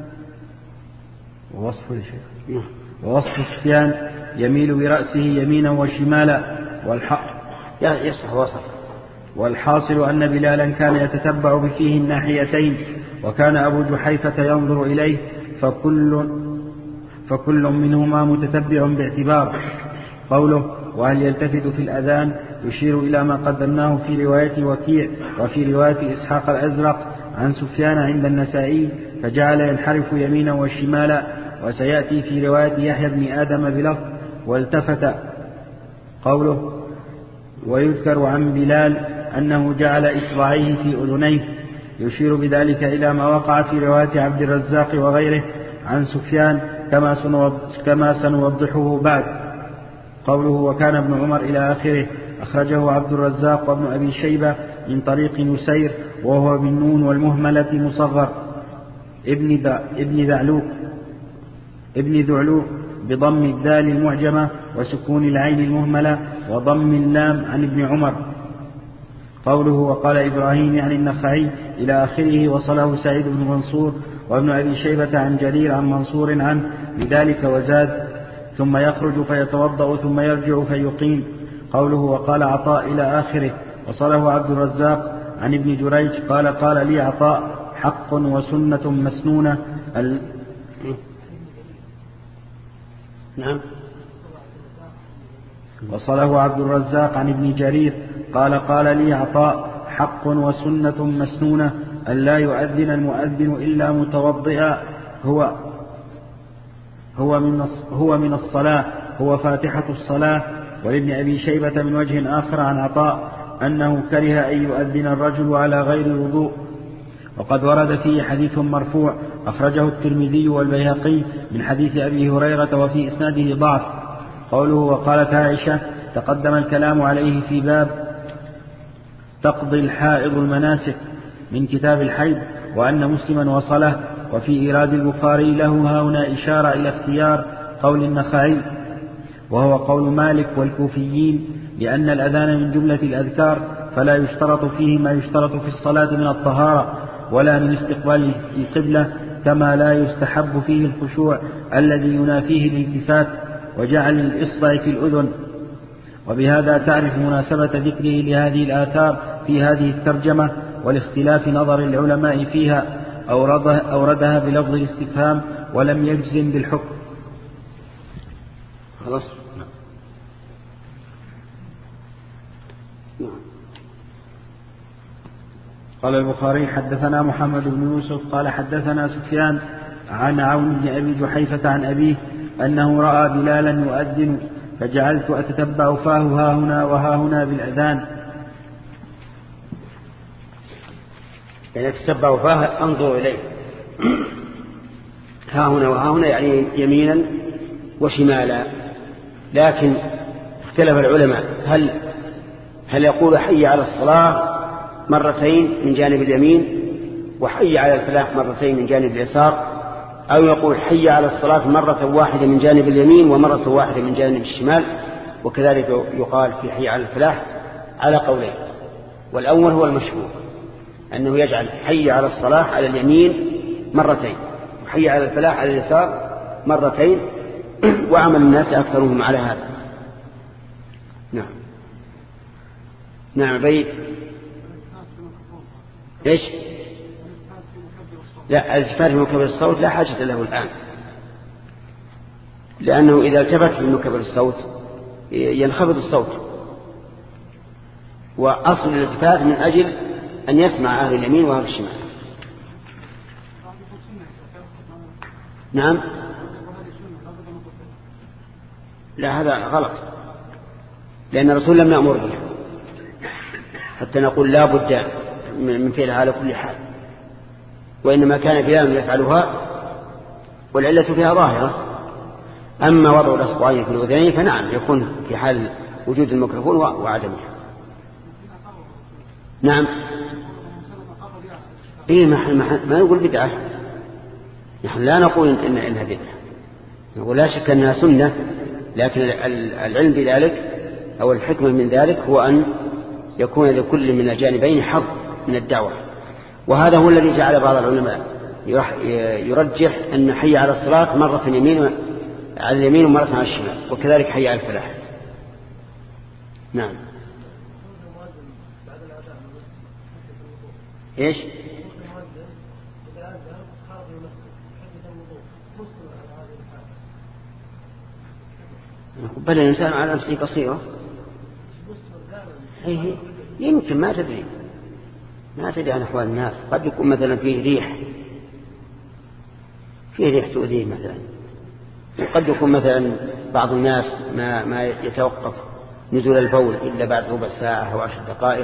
Speaker 2: ووصف ووصف سفيان يميل برأسه يمينا وشمالا
Speaker 1: يصح وصف.
Speaker 2: والحاصل أن بلالا كان يتتبع بفيه الناحيتين، وكان أبو جحيفة ينظر إليه، فكل, فكل منهما متتبع باعتبار. قوله وهل يلتفت في الأذان يشير إلى ما قدمناه في رواية وكيع وفي رواية إسحاق الأزرق عن سفيان عند النسائي فجعل ينحرف يمينا وشمالا. وسيأتي في رواية يحيى بن آدم بلفظ والتفت. قوله ويذكر عن بلال أنه جعل إصبعيه في أذنيه يشير بذلك إلى ما وقع في رواية عبد الرزاق وغيره عن سفيان كما سنوضحه بعد. قوله وكان ابن عمر إلى آخره أخرجه عبد الرزاق وابن أبي شيبة من طريق نسير وهو بالنون والمهملة مصغر ابن, دا ابن ذعلوق ابن ذعلوق بضم الدال المعجمة وسكون العين المهملة وضم اللام عن ابن عمر. قوله وقال إبراهيم عن النخعي إلى آخره وصله سعيد بن منصور وابن أبي شيبة عن جرير عن منصور عنه بذلك وزاد ثم يخرج فيتوضأ ثم يرجع فيقيم. قوله وقال عطاء إلى آخره وصله عبد الرزاق عن ابن جريج قال قال لي عطاء حق وسنة مسنونة ال...
Speaker 1: نعم.
Speaker 2: وصله عبد الرزاق عن ابن جرير قال قال لي عطاء حق وسنة مسنونة أن لا يؤذن المؤذن إلا متوضئا هو هو من هو من الصلاة هو فاتحة الصلاة. ولابن أبي شيبة من وجه آخر عن عطاء أنه كره أن يؤذن الرجل على غير وضوء. وقد ورد فيه حديث مرفوع أخرجه الترمذي والبيهقي من حديث أبي هريرة وفي إسناده ضعف. قوله وقالت عائشة تقدم الكلام عليه في باب تقضي الحائض المناسك من كتاب الحيض وأن مسلما وصله. وفي إيراد البخاري له هنا إشارة إلى اختيار قول النخعي وهو قول مالك والكوفيين لأن الأذان من جملة الأذكار فلا يشترط فيه ما يشترط في الصلاة من الطهارة ولا من استقبال القبلة كما لا يستحب فيه الخشوع الذي ينافيه الالتفات وجعل الإصبع في الأذن. وبهذا تعرف مناسبة ذكره لهذه الآثار في هذه الترجمة والاختلاف نظر العلماء فيها. أوردها, أوردها بلفظ الاستفهام ولم يجزم بالحكم.
Speaker 1: خلاص.
Speaker 2: قال البخاري حدثنا محمد بن يوسف قال حدثنا سفيان عن عون بن أبي جحيفة عن أبيه أنه رأى بلالا يؤذن فجعلت أتتبع فاه ها هنا وها هنا بالأذان.
Speaker 1: يعني تتبع فاه أنظر إليه، ها هنا وها هنا يعني يمينا وشمالا. لكن اختلف العلماء هل هل يقول حي على الصلاة مرتين من جانب اليمين وحي على الفلاح مرتين من جانب اليسار، أو يقول حي على الصلاة مرة واحدة من جانب اليمين ومرة واحدة من جانب الشمال. وكذلك يقال في حي على الفلاح على قولين، والأول هو المشهور أنه يجعل حي على الصلاة على اليمين مرتين وحي على الفلاح على اليسار مرتين، وعمل الناس أكثرهم على هذا. نعم نعم بيت إيش؟ لا، الالتفات في مكبر الصوت لا حاجة له الآن، لأنه إذا التفت في مكبر الصوت ينخفض الصوت، وأصل الالتفات من أجل أن يسمع أهل اليمين وأهل الشمال. نعم لا، هذا غلط، لأن الرسول لم يأمر به حتى نقول لا بد من فعلها على كل حال، وإنما كان بلال يفعلها والعلة فيها ظاهرة. أما وضع الأصبعين في الأذنين فنعم يكون في حال وجود الميكروفون وعدمه. نعم إيه ما, ما نقول بدعة، نحن لا نقول إن إنها بدعة، نقول لا شك أنها سنة، لكن العلم بذلك أو الحكمة من ذلك هو أن يكون لكل من الجانبين حظ من الدعوة. وهذا هو الذي جعل بعض العلماء يرجح أن حي على الصلاة مرة يمين على اليمين ومرة على الشمال، وكذلك حي على الفلاح. نعم إيش؟ بل الإنسان على نفسه بصيرة، يمكن ما تدري ما تدري عن أحوال الناس. قد يكون مثلا فيه ريح فيه ريح تؤذيه مثلا، وقد يكون مثلا بعض الناس ما, ما يتوقف نزول البول إلا بعد ربع ساعة أو عشر دقائق.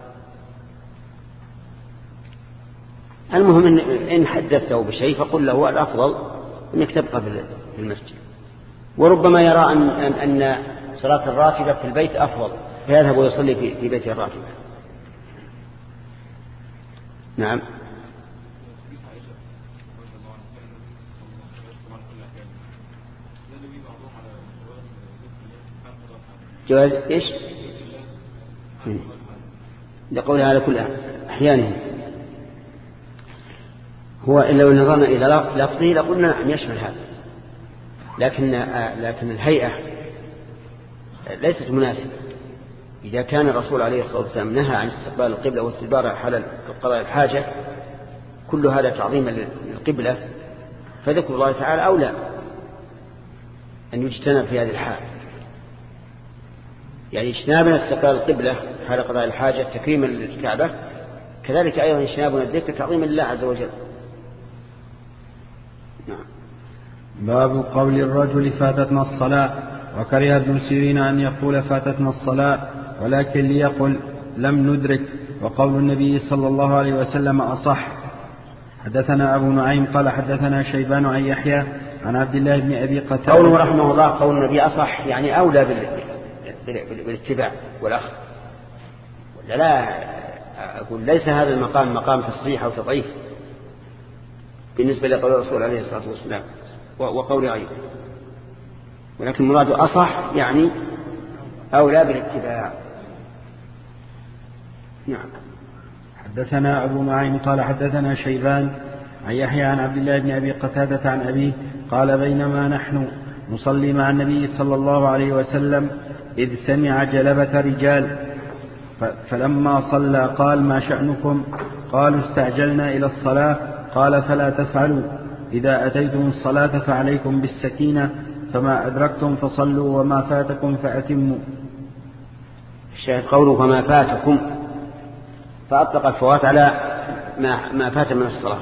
Speaker 1: المهم إن حدثته بشيء فقل له الأفضل أنك تبقى في المسجد، وربما يرى أن, أن صلاة الراتبة في البيت أفضل فيذهب ويصلي في, في بيت الراتبة. نعم جواز إيش؟ لقولها على كل أحيانه. هو لو نظرنا إلى لفظه لقلنا نعم يشمل هذا، لكن لكن الهيئة ليست مناسبة. إذا كان الرسول عليه الصلاة والسلام نهى عن استقبال القبلة واستدبار حال قضاء الحاجة، كل هذا تعظيما للقبلة، فذكر الله تعالى أولى أن يجتنب في هذه الحال. يعني اجتنابنا استقبال القبلة حال قضاء الحاجة تكريما للكعبة، كذلك أيضا اجتنابنا الذكر تعظيما لله عز وجل. نعم.
Speaker 2: باب قول الرجل فاتتنا الصلاة. وكره ابن سيرين أن يقول فاتتنا الصلاة، ولكن ليقل لم ندرك، وقول النبي صلى الله عليه وسلم أصح. حدثنا أبو نعيم قال حدثنا شيبان عن يحيى عن عبد الله بن أبي قتادة.
Speaker 1: قوله رحمه الله قول النبي أصح يعني أولى بالاتباع والأخذ، ولا لا أقول ليس هذا المقام مقام تصريح أو تضعيف بالنسبة لقول الرسول عليه الصلاة والسلام وقول غيره، ولكن مراد أصح يعني أولى بالاتباع.
Speaker 2: نعم. حدثنا أبو نعيم قال حدثنا شيبان عن يحيى عن عبد الله بن أبي قتادة عن أبيه قال بينما نحن نصلي مع النبي صلى الله عليه وسلم إذ سمع جلبة رجال فلما صلى قال ما شأنكم؟ قالوا استعجلنا إلى الصلاة. قال فلا تفعلوا، إذا أتيتم الصلاة فعليكم بالسكينة، فما أدركتم فصلوا وما فاتكم فأتموا.
Speaker 1: الشاهد قوله فما فاتكم، فأطلق الفوات على ما, ما فات من الصلاة.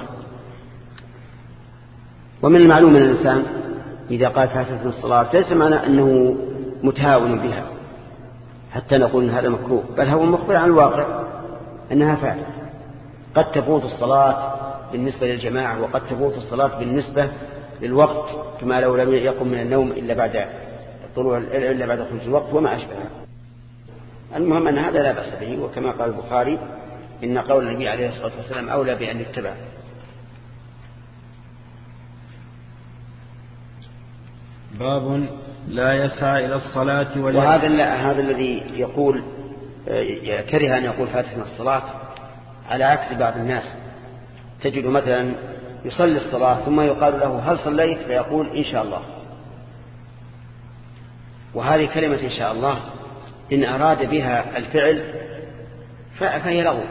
Speaker 1: ومن المعلوم من الإنسان إذا قال فاتت من الصلاة ليس معنى أنه متهاون بها حتى نقول إن هذا مكروه، بل هو مخبر عن الواقع أنها فاتت. قد تفوت الصلاة بالنسبة للجماعة، وقد تفوت الصلاة بالنسبة للوقت، كما لو لم يقم من النوم إلا بعد طلوع إلا بعد خروج الوقت وما أشبهه. المهم أن هذا لا بأس به، وكما قال البخاري إن قول النبي عليه الصلاة والسلام أولى بأن يتبع.
Speaker 2: باب لا يسعى إلى الصلاة ولا
Speaker 1: وهذا هذا الذي يقول كره أن يقول فاتتنا الصلاة، على عكس بعض الناس تجد مثلا يصلي الصلاة ثم يقال له هل صليت؟ فيقول إن شاء الله. وهذه كلمة إن شاء الله إن أراد بها الفعل فهي لغو.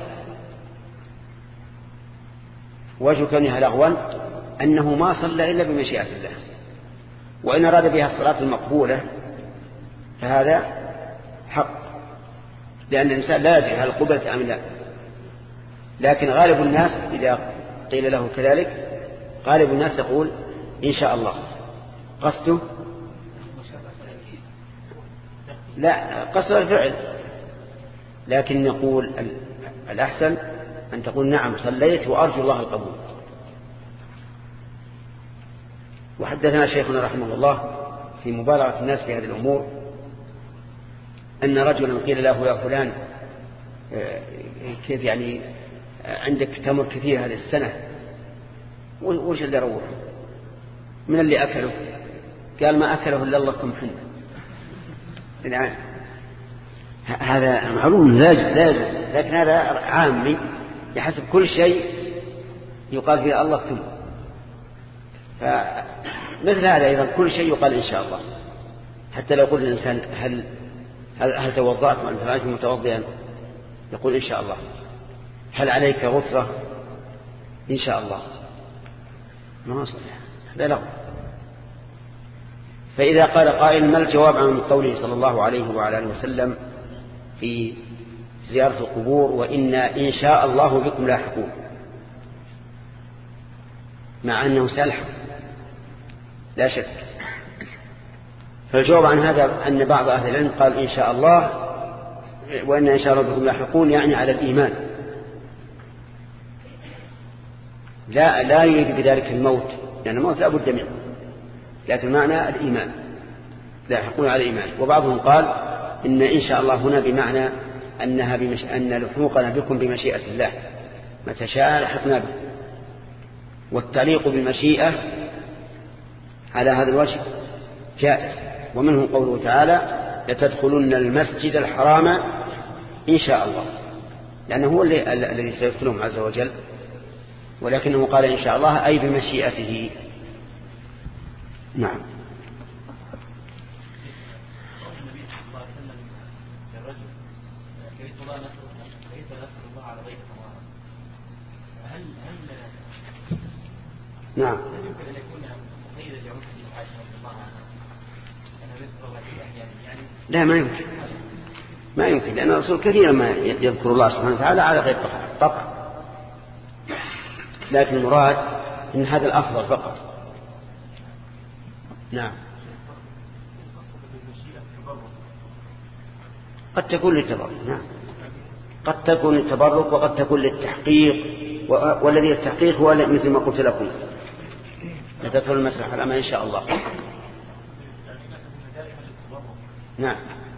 Speaker 1: وجه كونها لغوا أنه ما صلى إلا بمشيئة الله، وإن أراد بها الصلاة المقبولة فهذا حق، لأن الإنسان لا يدري هل قبلت أم لا. لكن غالب الناس إذا قيل له كذلك غالب الناس يقول إن شاء الله، قصده لا قصد الفعل. لكن نقول الأحسن أن تقول نعم صليت وأرجو الله القبول. وحدثنا شيخنا رحمه الله في مبالغة الناس في هذه الأمور أن رجلا قيل له يا فلان كيف يعني عندك تمر كثير هذه السنة، وش اللي روح من اللي أكله؟ قال ما أكله إلا الله سبحانه. الآن هذا معلوم لا يجوز، لكن هذا عامي يحسب كل شيء يقال فيه الله ثم. فمثل هذا أيضا كل شيء يقال إن شاء الله. حتى لو قلت الإنسان هل هل, هل توضأت وأنت رأيت متوضئا يقول إن شاء الله. هل عليك غفرة؟ إن شاء الله. ما صحيح هذا لغو. فإذا قال قائل ما الجواب عن قوله صلى الله عليه وعلى آله وسلم في زيارة القبور وإنا إن شاء الله بكم لاحقون، مع أنه سلح لا شك. فالجواب عن هذا أن بعض أهل العلم قال إن شاء الله وإنا إن شاء الله بكم لاحقون يعني على الإيمان، لا لا يريد بذلك الموت، لأن يعني الموت لا بد منه، لكن معنى الإيمان لاحقون على الإيمان. وبعضهم قال إن إن شاء الله هنا بمعنى أنها بمش... أن لحوقنا بكم بمشيئة الله، متى شاء لحقنا به. والتعليق بالمشيئة على هذا الوجه جائز. ومنه قوله تعالى لتدخلن المسجد الحرام إن شاء الله، لأنه هو الذي سيدخلهم عز وجل، ولكنه قال إن شاء الله أي بمشيئته. نعم. نعم. لا ما يمكن، ما يمكن، لأن الرسول كثيرا ما يذكر الله سبحانه وتعالى على غير طبع، لكن المراد إن هذا الأفضل فقط. نعم. قد تكون للتبرك، نعم، قد تكون للتبرك وقد تكون للتحقيق، والذي التحقيق هو مثل ما قلت لكم لتدخل المسرح الأمام إن شاء الله. نعم.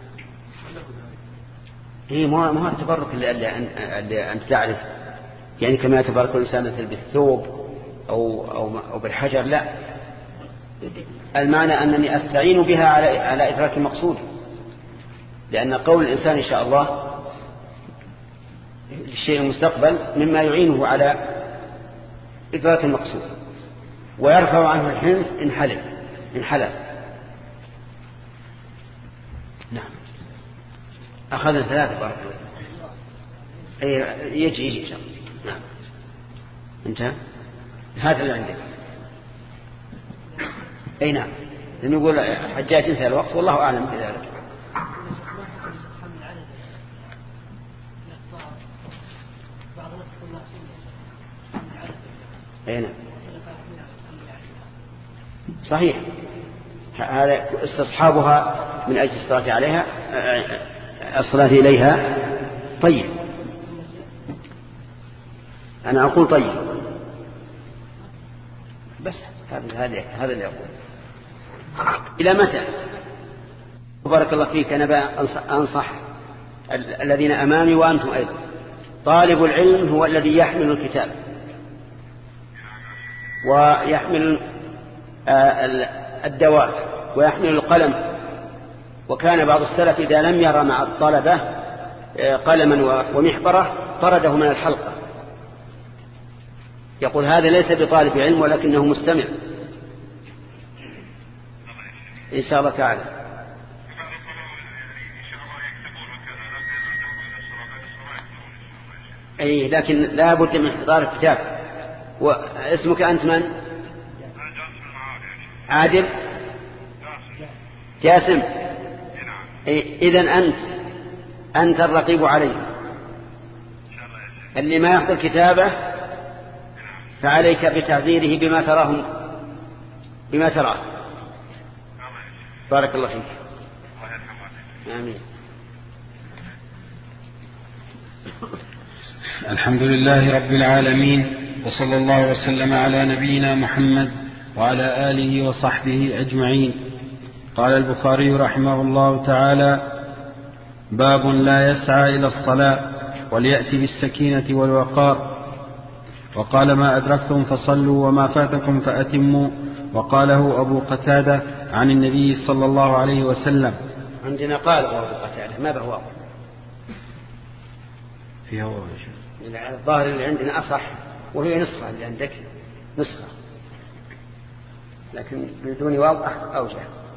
Speaker 1: هي ما هو التبرك اللي أنت تعرف، يعني كما يتبرك الإنسان تلبس ثوب أو, أو, أو بالحجر، لا، المعنى أنني أستعين بها على على إدراك المقصود، لأن قول الإنسان إن شاء الله للشيء المستقبل مما يعينه على إدراك المقصود، ويرفع عنه الحنث إن حلف إن حلف. نعم. أخذنا ثلاثة بارك الله. أي يجي يجي نعم. انتهى. هذا اللي عندك. أي نعم. لأنه يقول حجاج انتهى الوقت والله أعلم بذلك. أي نعم. صحيح. هذا استصحابها من أجل الصلاة عليها الصلاة إليها. طيب أنا أقول طيب بس هذا هذا اللي أقول. إلى متى؟ بارك الله فيك. أنا أنصح الذين أمامي وأنتم أيضا. طالب العلم هو الذي يحمل الكتاب ويحمل الدواء ويحمل القلم. وكان بعض السلف إذا لم يرى مع الطلبة قلما ومحبرة طرده من الحلقة، يقول هذا ليس بطالب علم ولكنه مستمع. إن شاء الله تعالى. أي لكن لا بد من حضار الكتاب. واسمك أنت من؟ عادل جاسم. إذن أنت أنت الرقيب عليه. اللي ما يحضر كتابه فعليك بتعذيره بما تراه بما تراه. بارك الله فيك. آمين.
Speaker 2: الحمد لله رب العالمين، وصلى الله وسلم على نبينا محمد وعلى آله وصحبه أجمعين. قال البخاري رحمه الله تعالى: باب لا يسعى إلى الصلاة وليأتي بالسكينة والوقار. وقال: ما أدركتم فصلوا وما فاتكم فأتموا. وقاله أبو قتادة عن النبي صلى الله عليه وسلم.
Speaker 1: عندنا قال أبو قتادة ما بهو
Speaker 2: فيه هو
Speaker 1: الظاهر اللي عندنا أصح، وهي نسخة اللي عندك نسخة، لكن بدون واضح أوجه.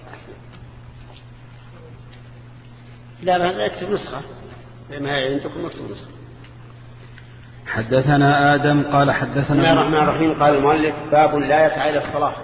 Speaker 1: لا لا اكتب نسخة لما عندكم مكتوب نسخة.
Speaker 2: حدثنا آدم قال حدثنا
Speaker 1: بسم الله الرحمن الرحيم. قال المؤلف: باب لا يسعى إلى الصلاة.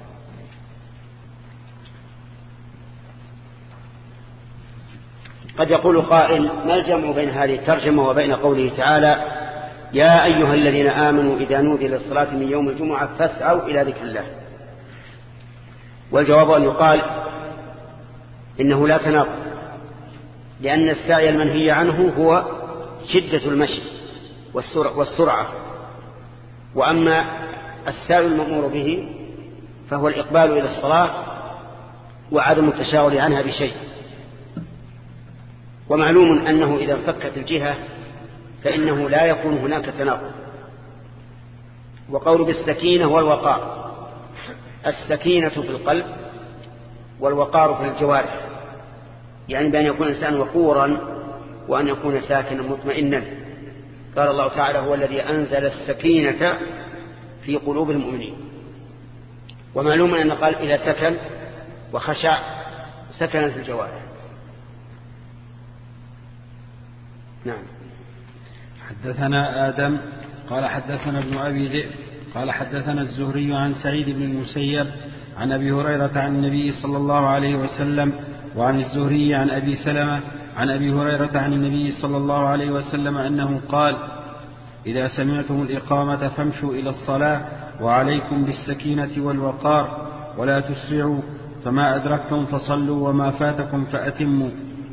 Speaker 1: قد يقول قائل: ما الجمع بين هذه الترجمة وبين قوله تعالى: يا أيها الذين آمنوا إذا نودي للصلاة من يوم الجمعة فاسعوا إلى ذكر الله. والجواب أن يقال إنه لا تناقض، لأن السعي المنهي عنه هو شدة المشي والسرعة، وأما السعي المأمور به فهو الإقبال إلى الصلاة وعدم التشاغل عنها بشيء. ومعلوم أنه إذا انفكت الجهة فإنه لا يكون هناك تناقض. وقول بالسكينة والوقار: السكينة في القلب والوقار في الجوارح، يعني بأن يكون الإنسان وقورا وأن يكون ساكنا مطمئنا. قال الله تعالى: هو الذي أنزل السكينة في قلوب المؤمنين. ومعلوم أن قال إذا سكن وخشع سكنت الجوارح. نعم.
Speaker 2: حدثنا آدم قال حدثنا ابن أبي ذئب قال حدثنا الزهري عن سعيد بن المسيب عن أبي هريرة عن النبي صلى الله عليه وسلم، وعن الزهري عن أبي سلمة عن أبي هريرة عن النبي صلى الله عليه وسلم أنه قال: إذا سمعتم الإقامة فامشوا إلى الصلاة وعليكم بالسكينة والوقار ولا تسرعوا، فما أدركتم فصلوا وما فاتكم فأتموا.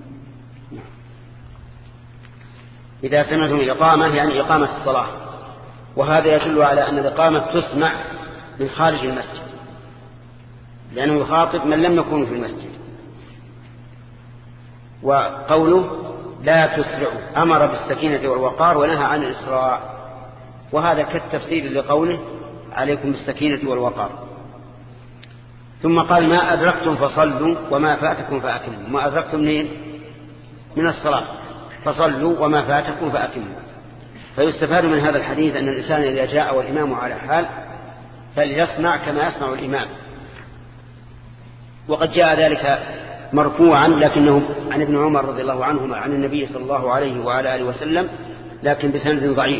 Speaker 1: إذا سمعتم الإقامة يعني إقامة الصلاة، وهذا يدل على أن الإقامة تسمع من خارج المسجد، لأنه يخاطب من لم يكونوا في المسجد. وقوله لا تسرعوا أمر بالسكينة والوقار ونهى عن الإسراع، وهذا كالتفسير لقوله عليكم بالسكينة والوقار. ثم قال: ما أدركتم فصلوا وما فاتكم فأتموا. ما أدركتم منين؟ من الصلاة، فصلوا وما فاتكم فأتموا. فيستفاد من هذا الحديث أن الإنسان إذا جاء والإمام على حال فليصنع كما يصنع الإمام. وقد جاء ذلك مرفوعا لكنه عن ابن عمر رضي الله عنهما عن النبي صلى الله عليه وعلى آله وسلم لكن بسند ضعيف.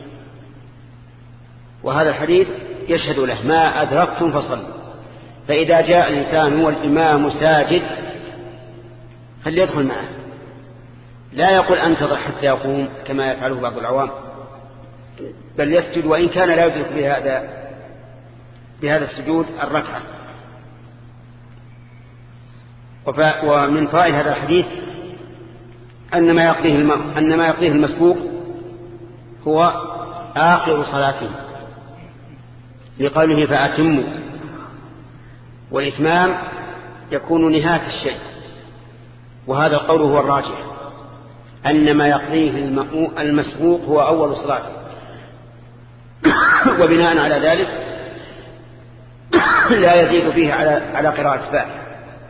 Speaker 1: وهذا الحديث يشهد له ما أدركتم فصلوا. فإذا جاء الإنسان والإمام ساجد فليدخل معه، لا يقول أنتظر حتى يقوم كما يفعله بعض العوام، بل يسجد وإن كان لا يدرك بهذا بهذا السجود الركعة. ومن فائدة هذا الحديث أن ما يقضيه أن ما يقضيه المسبوق هو آخر صلاته لقوله فأتموا، والإتمام يكون نهاية الشيء، وهذا القول هو الراجح أن ما يقضيه المسبوق هو أول صلاته. وبناء على ذلك لا يزيد فيه على على قراءة الفاتحة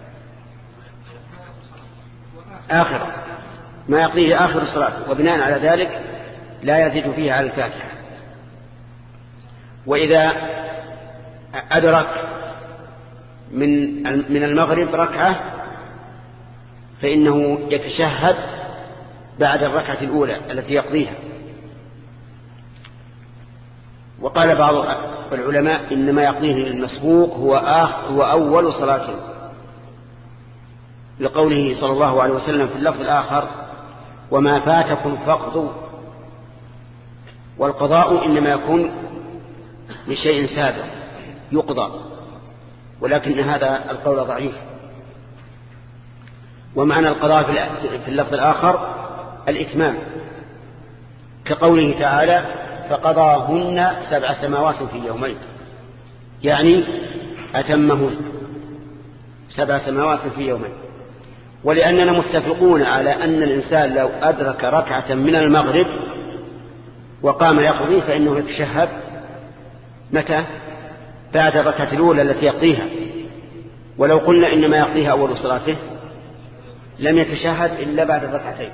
Speaker 1: آخر ما يقضيه آخر الصلاة، وبناء على ذلك لا يزيد فيه على الفاتحة. وإذا أدرك من من المغرب ركعة فإنه يتشهد بعد الركعة الأولى التي يقضيها. وقال بعض العلماء إنما يقضيه المسبوق هو آخر هو أول صلاته، لقوله صلى الله عليه وسلم في اللفظ الآخر وما فاتكم فاقضوا. والقضاء إنما يكون لشيء سابق يقضى، ولكن هذا القول ضعيف. ومعنى القضاء في اللفظ الآخر الإتمام، كقوله تعالى فقضاهن سبع سماوات في يومين، يعني أتمهن سبع سماوات في يومين. ولأننا متفقون على أن الإنسان لو أدرك ركعة من المغرب وقام يقضي فإنه يتشهد متى؟ بعد الركعة الأولى التي يقضيها. ولو قلنا إنما يقضيها أول صلاته لم يتشهد إلا بعد الركعتين.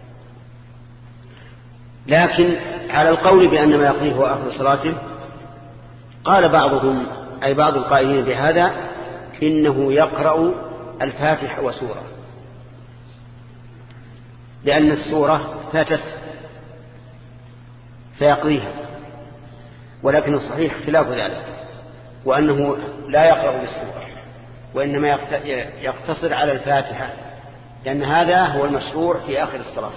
Speaker 1: لكن على القول بأن ما يقضيه هو آخر صلاته قال بعضهم أي بعض القائلين بهذا إنه يقرأ الفاتحة وسورة، لأن السورة فاتت فيقضيها. ولكن الصحيح خلاف ذلك، وأنه لا يقرأ بالسورة وإنما يقتصر على الفاتحة، لأن هذا هو المشروع في آخر الصلاة.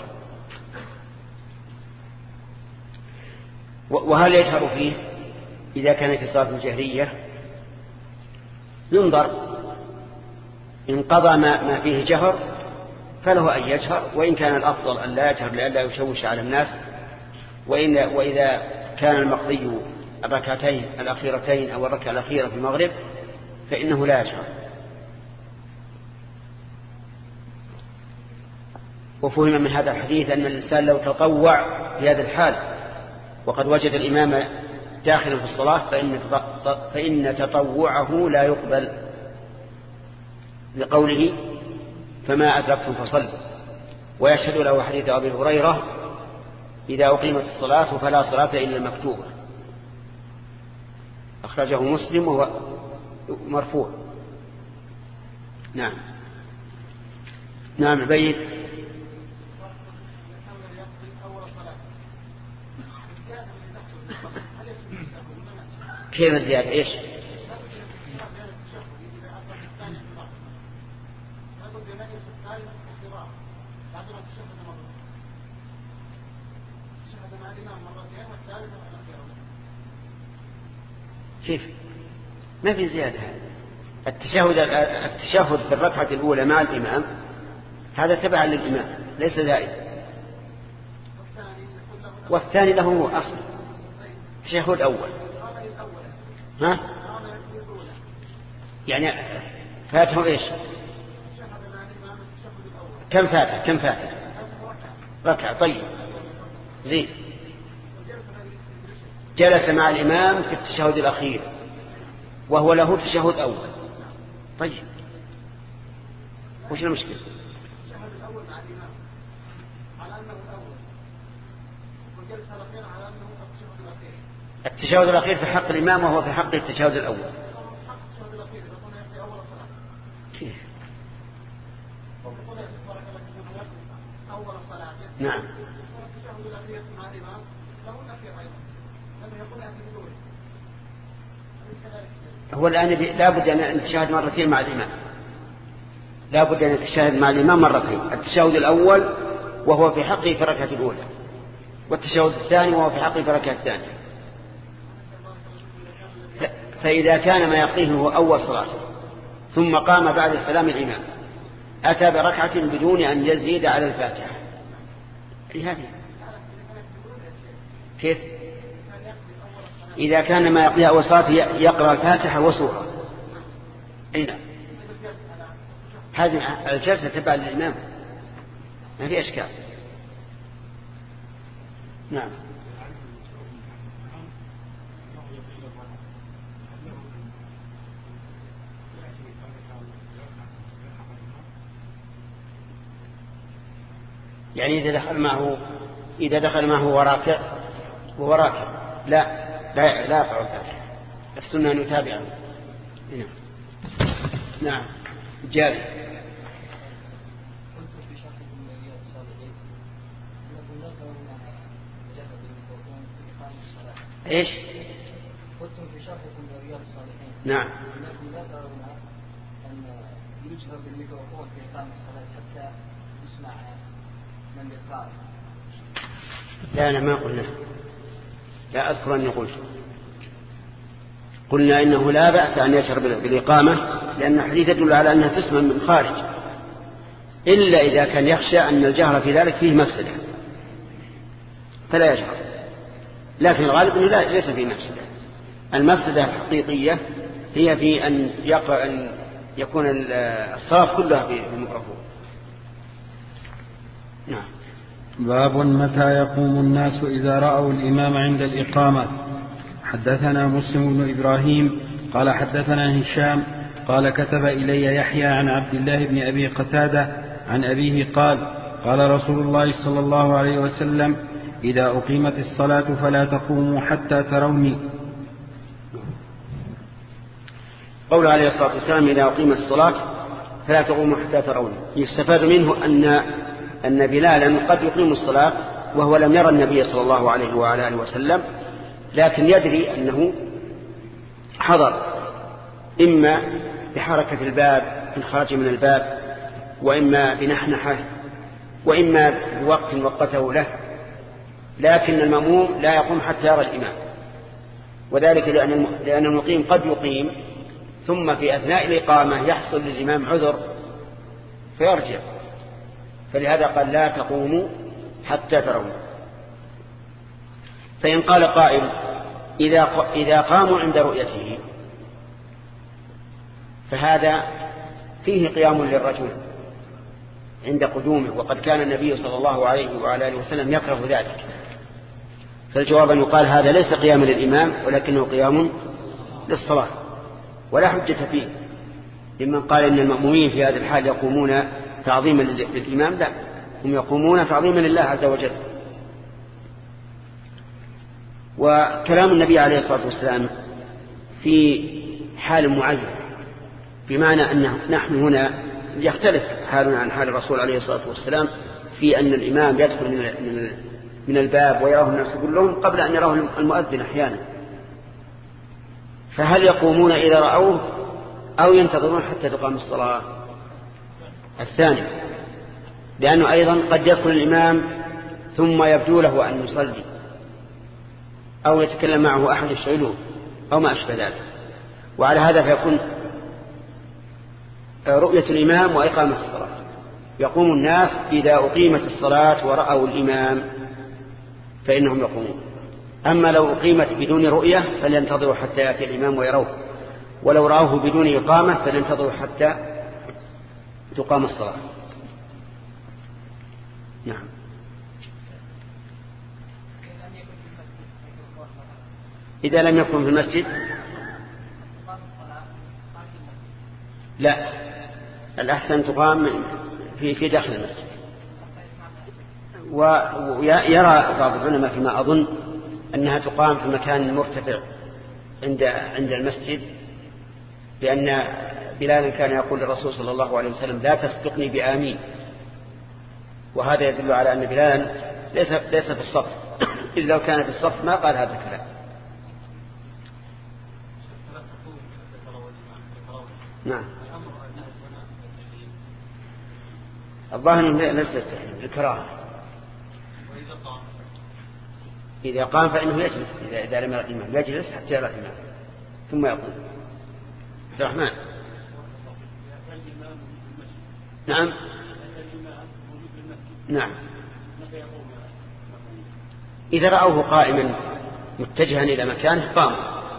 Speaker 1: وهل يجهر فيه؟ إذا كان في صلاة الجهرية ينظر، إن قضى ما فيه جهر فله أن يجهر، وإن كان الأفضل أن لا يجهر لئلا يشوش على الناس. وإن وإذا كان المقضي الركعتين الأخيرتين أو الركعة الأخيرة في المغرب فإنه لا يجهر. وفهم من هذا الحديث أن الإنسان لو تطوع في هذا الحال وقد وجد الإمام داخلا في الصلاة فإن فإن تطوعه لا يقبل، لقوله فما أدركتم فصلوا. ويشهد له حديث أبي هريرة إذا أقيمت الصلاة فلا صلاة إلا المكتوبة، أخرجه مسلم وهو مرفوع. نعم نعم بيت. كيف الزيادة إيش؟ كيف؟ ما في زيادة. التشهد التشهد في الركعة الأولى مع الإمام هذا تبع للإمام ليس زائد، والثاني له هو أصل تشهد أول. ها؟ يعني فاته إيش؟ كم فاته؟ كم فاته؟ ركعة. طيب زين. جلس مع الإمام في التشهد الأخير وهو له تشهد أول. طيب وش المشكلة؟ التشهد الأخير في حق الإمام وهو في حق التشهد الأول. كيف؟ نعم. هو الآن لا بد أن نتشاهد مرتين مع الإمام، لا بد أن نتشاهد مع الإمام مرتين، التشهد الأول وهو في حقه في الركعة الأولى، والتشهد الثاني وهو في حقه في الركعة الثانية. فإذا كان ما يقضيه هو أول صلاة ثم قام بعد السلام الإمام أتى بركعة بدون أن يزيد على الفاتحة، هذه كيف؟ إذا كان ما يقضيه أول صلاة يقرأ الفاتحة وسورة، أين هذه الجلسة تبع للإمام ما في أشكال. نعم. يعني إذا دخل معه إذا دخل معه وراكع ووراكع لا لا لا يقرأ الفاتحة، السنة أن يتابعه. نعم. نعم. جاري. ايش؟ قلتم في شرحكم لرياض الصالحين. نعم. انكم لا ترون ان يجهر بالميكروفون في اقامه الصلاه حتى يسمع من بالقارئ. لا أنا ما قلنا، لا أذكر أني قلت. قلنا إنه لا بأس أن يشهر بالإقامة لأن الحديث يدل على أنها تسمع من خارج، إلا إذا كان يخشى أن الجهر في ذلك فيه مفسدة فلا يجهر، لكن الغالب أنه لا ليس فيه مفسدة. المفسدة الحقيقية هي في أن, يقرأ أن يكون الصلاة كلها في الميكروفون. نعم.
Speaker 2: باب متى يقوم الناس إذا رأوا الإمام عند الإقامة. حدثنا مسلم بن إبراهيم قال حدثنا هشام قال كتب إلي يحيى عن عبد الله بن أبي قتادة عن أبيه قال قال رسول الله صلى الله عليه وسلم إذا أقيمت الصلاة فلا تقوموا حتى تروني.
Speaker 1: قول عليه الصلاة والسلام إذا أقيمت الصلاة فلا تقوموا حتى تروني، يستفاد منه أن أن بلالا قد يقيم الصلاة وهو لم يرى النبي صلى الله عليه وعلى آله وسلم، لكن يدري أنه حضر إما بحركة الباب في الخارج من الباب، وإما بنحنحة، وإما بوقت وقته له، لكن المأموم لا يقوم حتى يرى الإمام، وذلك لأن المقيم قد يقيم ثم في أثناء الإقامة يحصل للإمام عذر فيرجع، فلهذا قال لا تقوموا حتى ترون. فإن قال قائل إذا إذا قاموا عند رؤيته فهذا فيه قيام للرجل عند قدومه، وقد كان النبي صلى الله عليه وعلى آله وسلم يكره ذلك، فالجواب أن يقال هذا ليس قياما للإمام ولكنه قيام للصلاة، ولا حجة فيه لمن قال إن المأمومين في هذا الحال يقومون تعظيما للإمام، لا، هم يقومون تعظيما لله عز وجل. وكلام النبي عليه الصلاة والسلام في حال معين، بمعنى أن نحن هنا يختلف حالنا عن حال الرسول عليه الصلاة والسلام في أن الإمام يدخل من من الباب ويراه الناس كلهم قبل أن يراه المؤذن أحيانا، فهل يقومون إذا رأوه أو ينتظرون حتى تقام الصلاة؟ الثاني، لأنه أيضا قد يدخل الإمام ثم يبدو له أن يصلي أو يتكلم معه أحد يشغله أو ما أشبه ذلك، وعلى هذا فيكون رؤية الإمام وإقامة الصلاة. يقوم الناس إذا أقيمت الصلاة ورأوا الإمام فإنهم يقومون، أما لو أقيمت بدون رؤية فلينتظروا حتى يأتي الإمام ويروه، ولو رأوه بدون إقامة فلينتظروا حتى تقام الصلاة. نعم. إذا لم يكن في المسجد لا، الأحسن تقام في في داخل المسجد ويرى بعض العلماء فيما أظن أنها تقام في مكان مرتفع عند عند المسجد، لأن بلالا كان يقول للرسول صلى الله عليه وسلم لا تسبقني بآمين، وهذا يدل على أن بلالا ليس ليس في الصف، إذ لو كان في الصف ما قال هذا الكلام. نعم الظاهر أنه ليس التحريم الكراهة. إذا قام فإنه يجلس، إذا لم يرى الإمام يجلس حتى يرى الإمام ثم يقوم. عبد الرحمن. نعم نعم إذا رأوه قائما متجها إلى مكانه قام.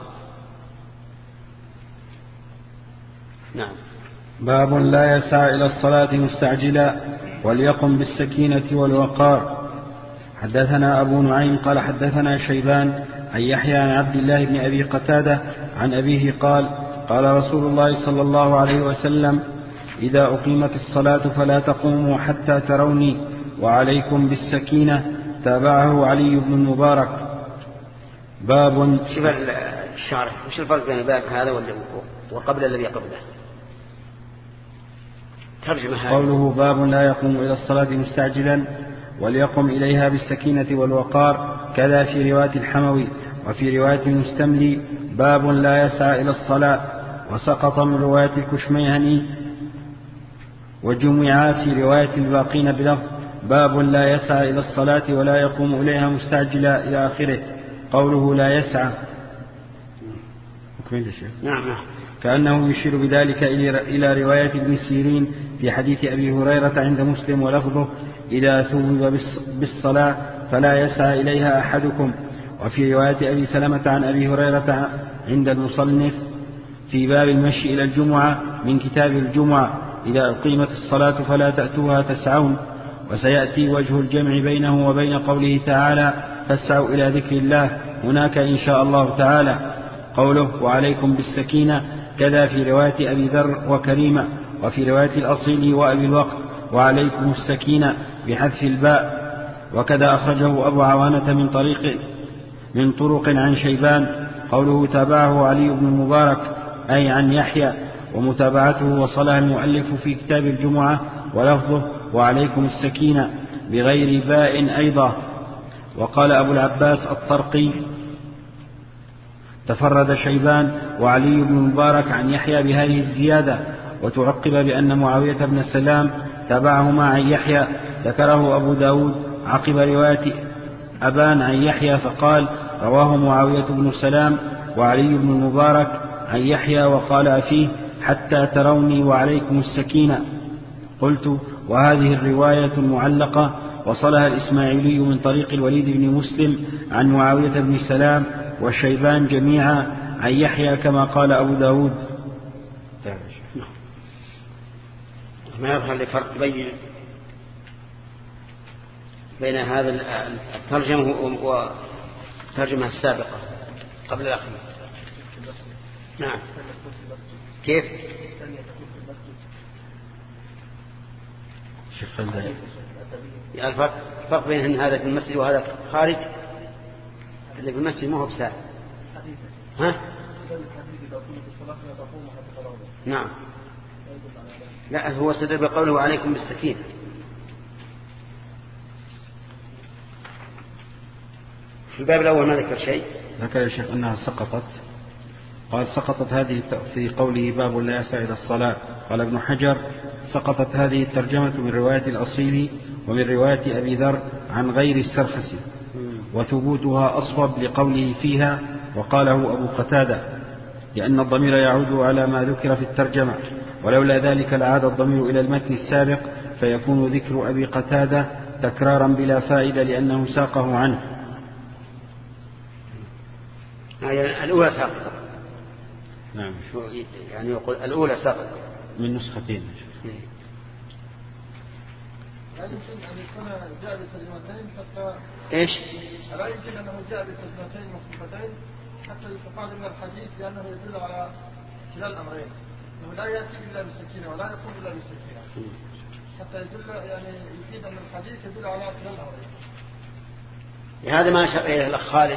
Speaker 1: نعم.
Speaker 2: باب لا يسعى إلى الصلاة مستعجلا وليقم بالسكينة والوقار. حدثنا أبو نعيم قال حدثنا شيبان عن يحيى عن عبد الله بن أبي قتادة عن أبيه قال قال رسول الله صلى الله عليه وسلم إذا أقيمت الصلاة فلا تقوموا حتى تروني وعليكم بالسكينة. تابعه علي بن المبارك. باب
Speaker 1: شوف الشارح وش الفرق بين باب هذا وقبل الذي قبله؟ ترجمة هذا.
Speaker 2: قوله باب لا يقوم إلى الصلاة مستعجلا وليقم إليها بالسكينة والوقار، كذا في رواية الحموي. وفي رواية المستملي باب لا يسعى إلى الصلاة، وسقط من رواية الكشميهني وجمع في رواية الباقين بلفظ باب لا يسعى إلى الصلاة ولا يقوم إليها مستعجلا إلى آخره. قوله لا يسعى
Speaker 1: نعم نعم
Speaker 2: كأنه يشير بذلك إلى رواية ابن سيرين في حديث أبي هريرة عند مسلم ولفظه إذا ثوب بالصلاة فلا يسعى إليها أحدكم. وفي رواية أبي سلمة عن أبي هريرة عند المصنف في باب المشي إلى الجمعة من كتاب الجمعة إذا أقيمت الصلاة فلا تأتوها تسعون. وسيأتي وجه الجمع بينه وبين قوله تعالى فاسعوا إلى ذكر الله هناك إن شاء الله تعالى. قوله وعليكم بالسكينة كذا في رواية أبي ذر وكريمة. وفي رواية الأصيل وأبي الوقت وعليكم السكينة بحذف الباء. وكذا أخرجه أبو عوانة من طريق من طرق عن شيبان. قوله تابعه علي بن المبارك أي عن يحيى، ومتابعته وصلها المؤلف في كتاب الجمعة ولفظه وعليكم السكينة بغير باء أيضا. وقال أبو العباس الطرقي تفرد شيبان وعلي بن المبارك عن يحيى بهذه الزيادة. وتعقب بأن معاوية بن السلام تابعهما عن يحيى، ذكره أبو داود عقب رواية أبان عن يحيى فقال رواه معاوية بن السلام وعلي بن المبارك عن يحيى وقال فيه حتى تروني وعليكم السكينة. قلت وهذه الرواية المعلقة وصلها الإسماعيلي من طريق الوليد بن مسلم عن معاوية بن السلام وشيبان جميعا عن يحيى كما قال أبو داود.
Speaker 1: ما يظهر لي فرق بين بين هذا الترجمة والترجمة السابقة قبل الأخير. نعم كيف يعني الفرق الفرق بين هذا في المسجد وهذا خارج؟ اللي في المسجد ما هو بسهل. ها نعم لا هو استدل بقوله عليكم بالسكينة. في الباب الأول ما ذكر شيء.
Speaker 2: ذكر يا شيخ أنها سقطت. قال سقطت هذه في قوله باب لا يسعى إلى الصلاة. قال ابن حجر سقطت هذه الترجمة من رواية الأصيل ومن رواية أبي ذر عن غير السرخسي، وثبوتها أصوب لقوله فيها وقاله أبو قتادة لأن الضمير يعود على ما ذكر في الترجمة، ولولا ذلك لعاد الضمير إلى المتن السابق فيكون ذكر أبي قتادة تكرارا بلا فائدة لأنه ساقه عنه.
Speaker 1: يعني الأولى ساقطة.
Speaker 2: نعم
Speaker 1: يعني يقول الأولى ساقطة
Speaker 2: من نسختين.
Speaker 3: لا يمكن أن يكون جاء بكلمتين حتى
Speaker 1: إيش؟
Speaker 3: لا يمكن أنه جاء بكلمتين مخففتين حتى يستفاد من الحديث لأنه يدل على كلا الأمرين، أنه لا يأتي إلا بالسكينة ولا يقوم إلا بالسكينة. حتى يدل يعني يفيد أن الحديث يدل على اعتلال
Speaker 1: هذا ما أشار إليه الأخ خالد،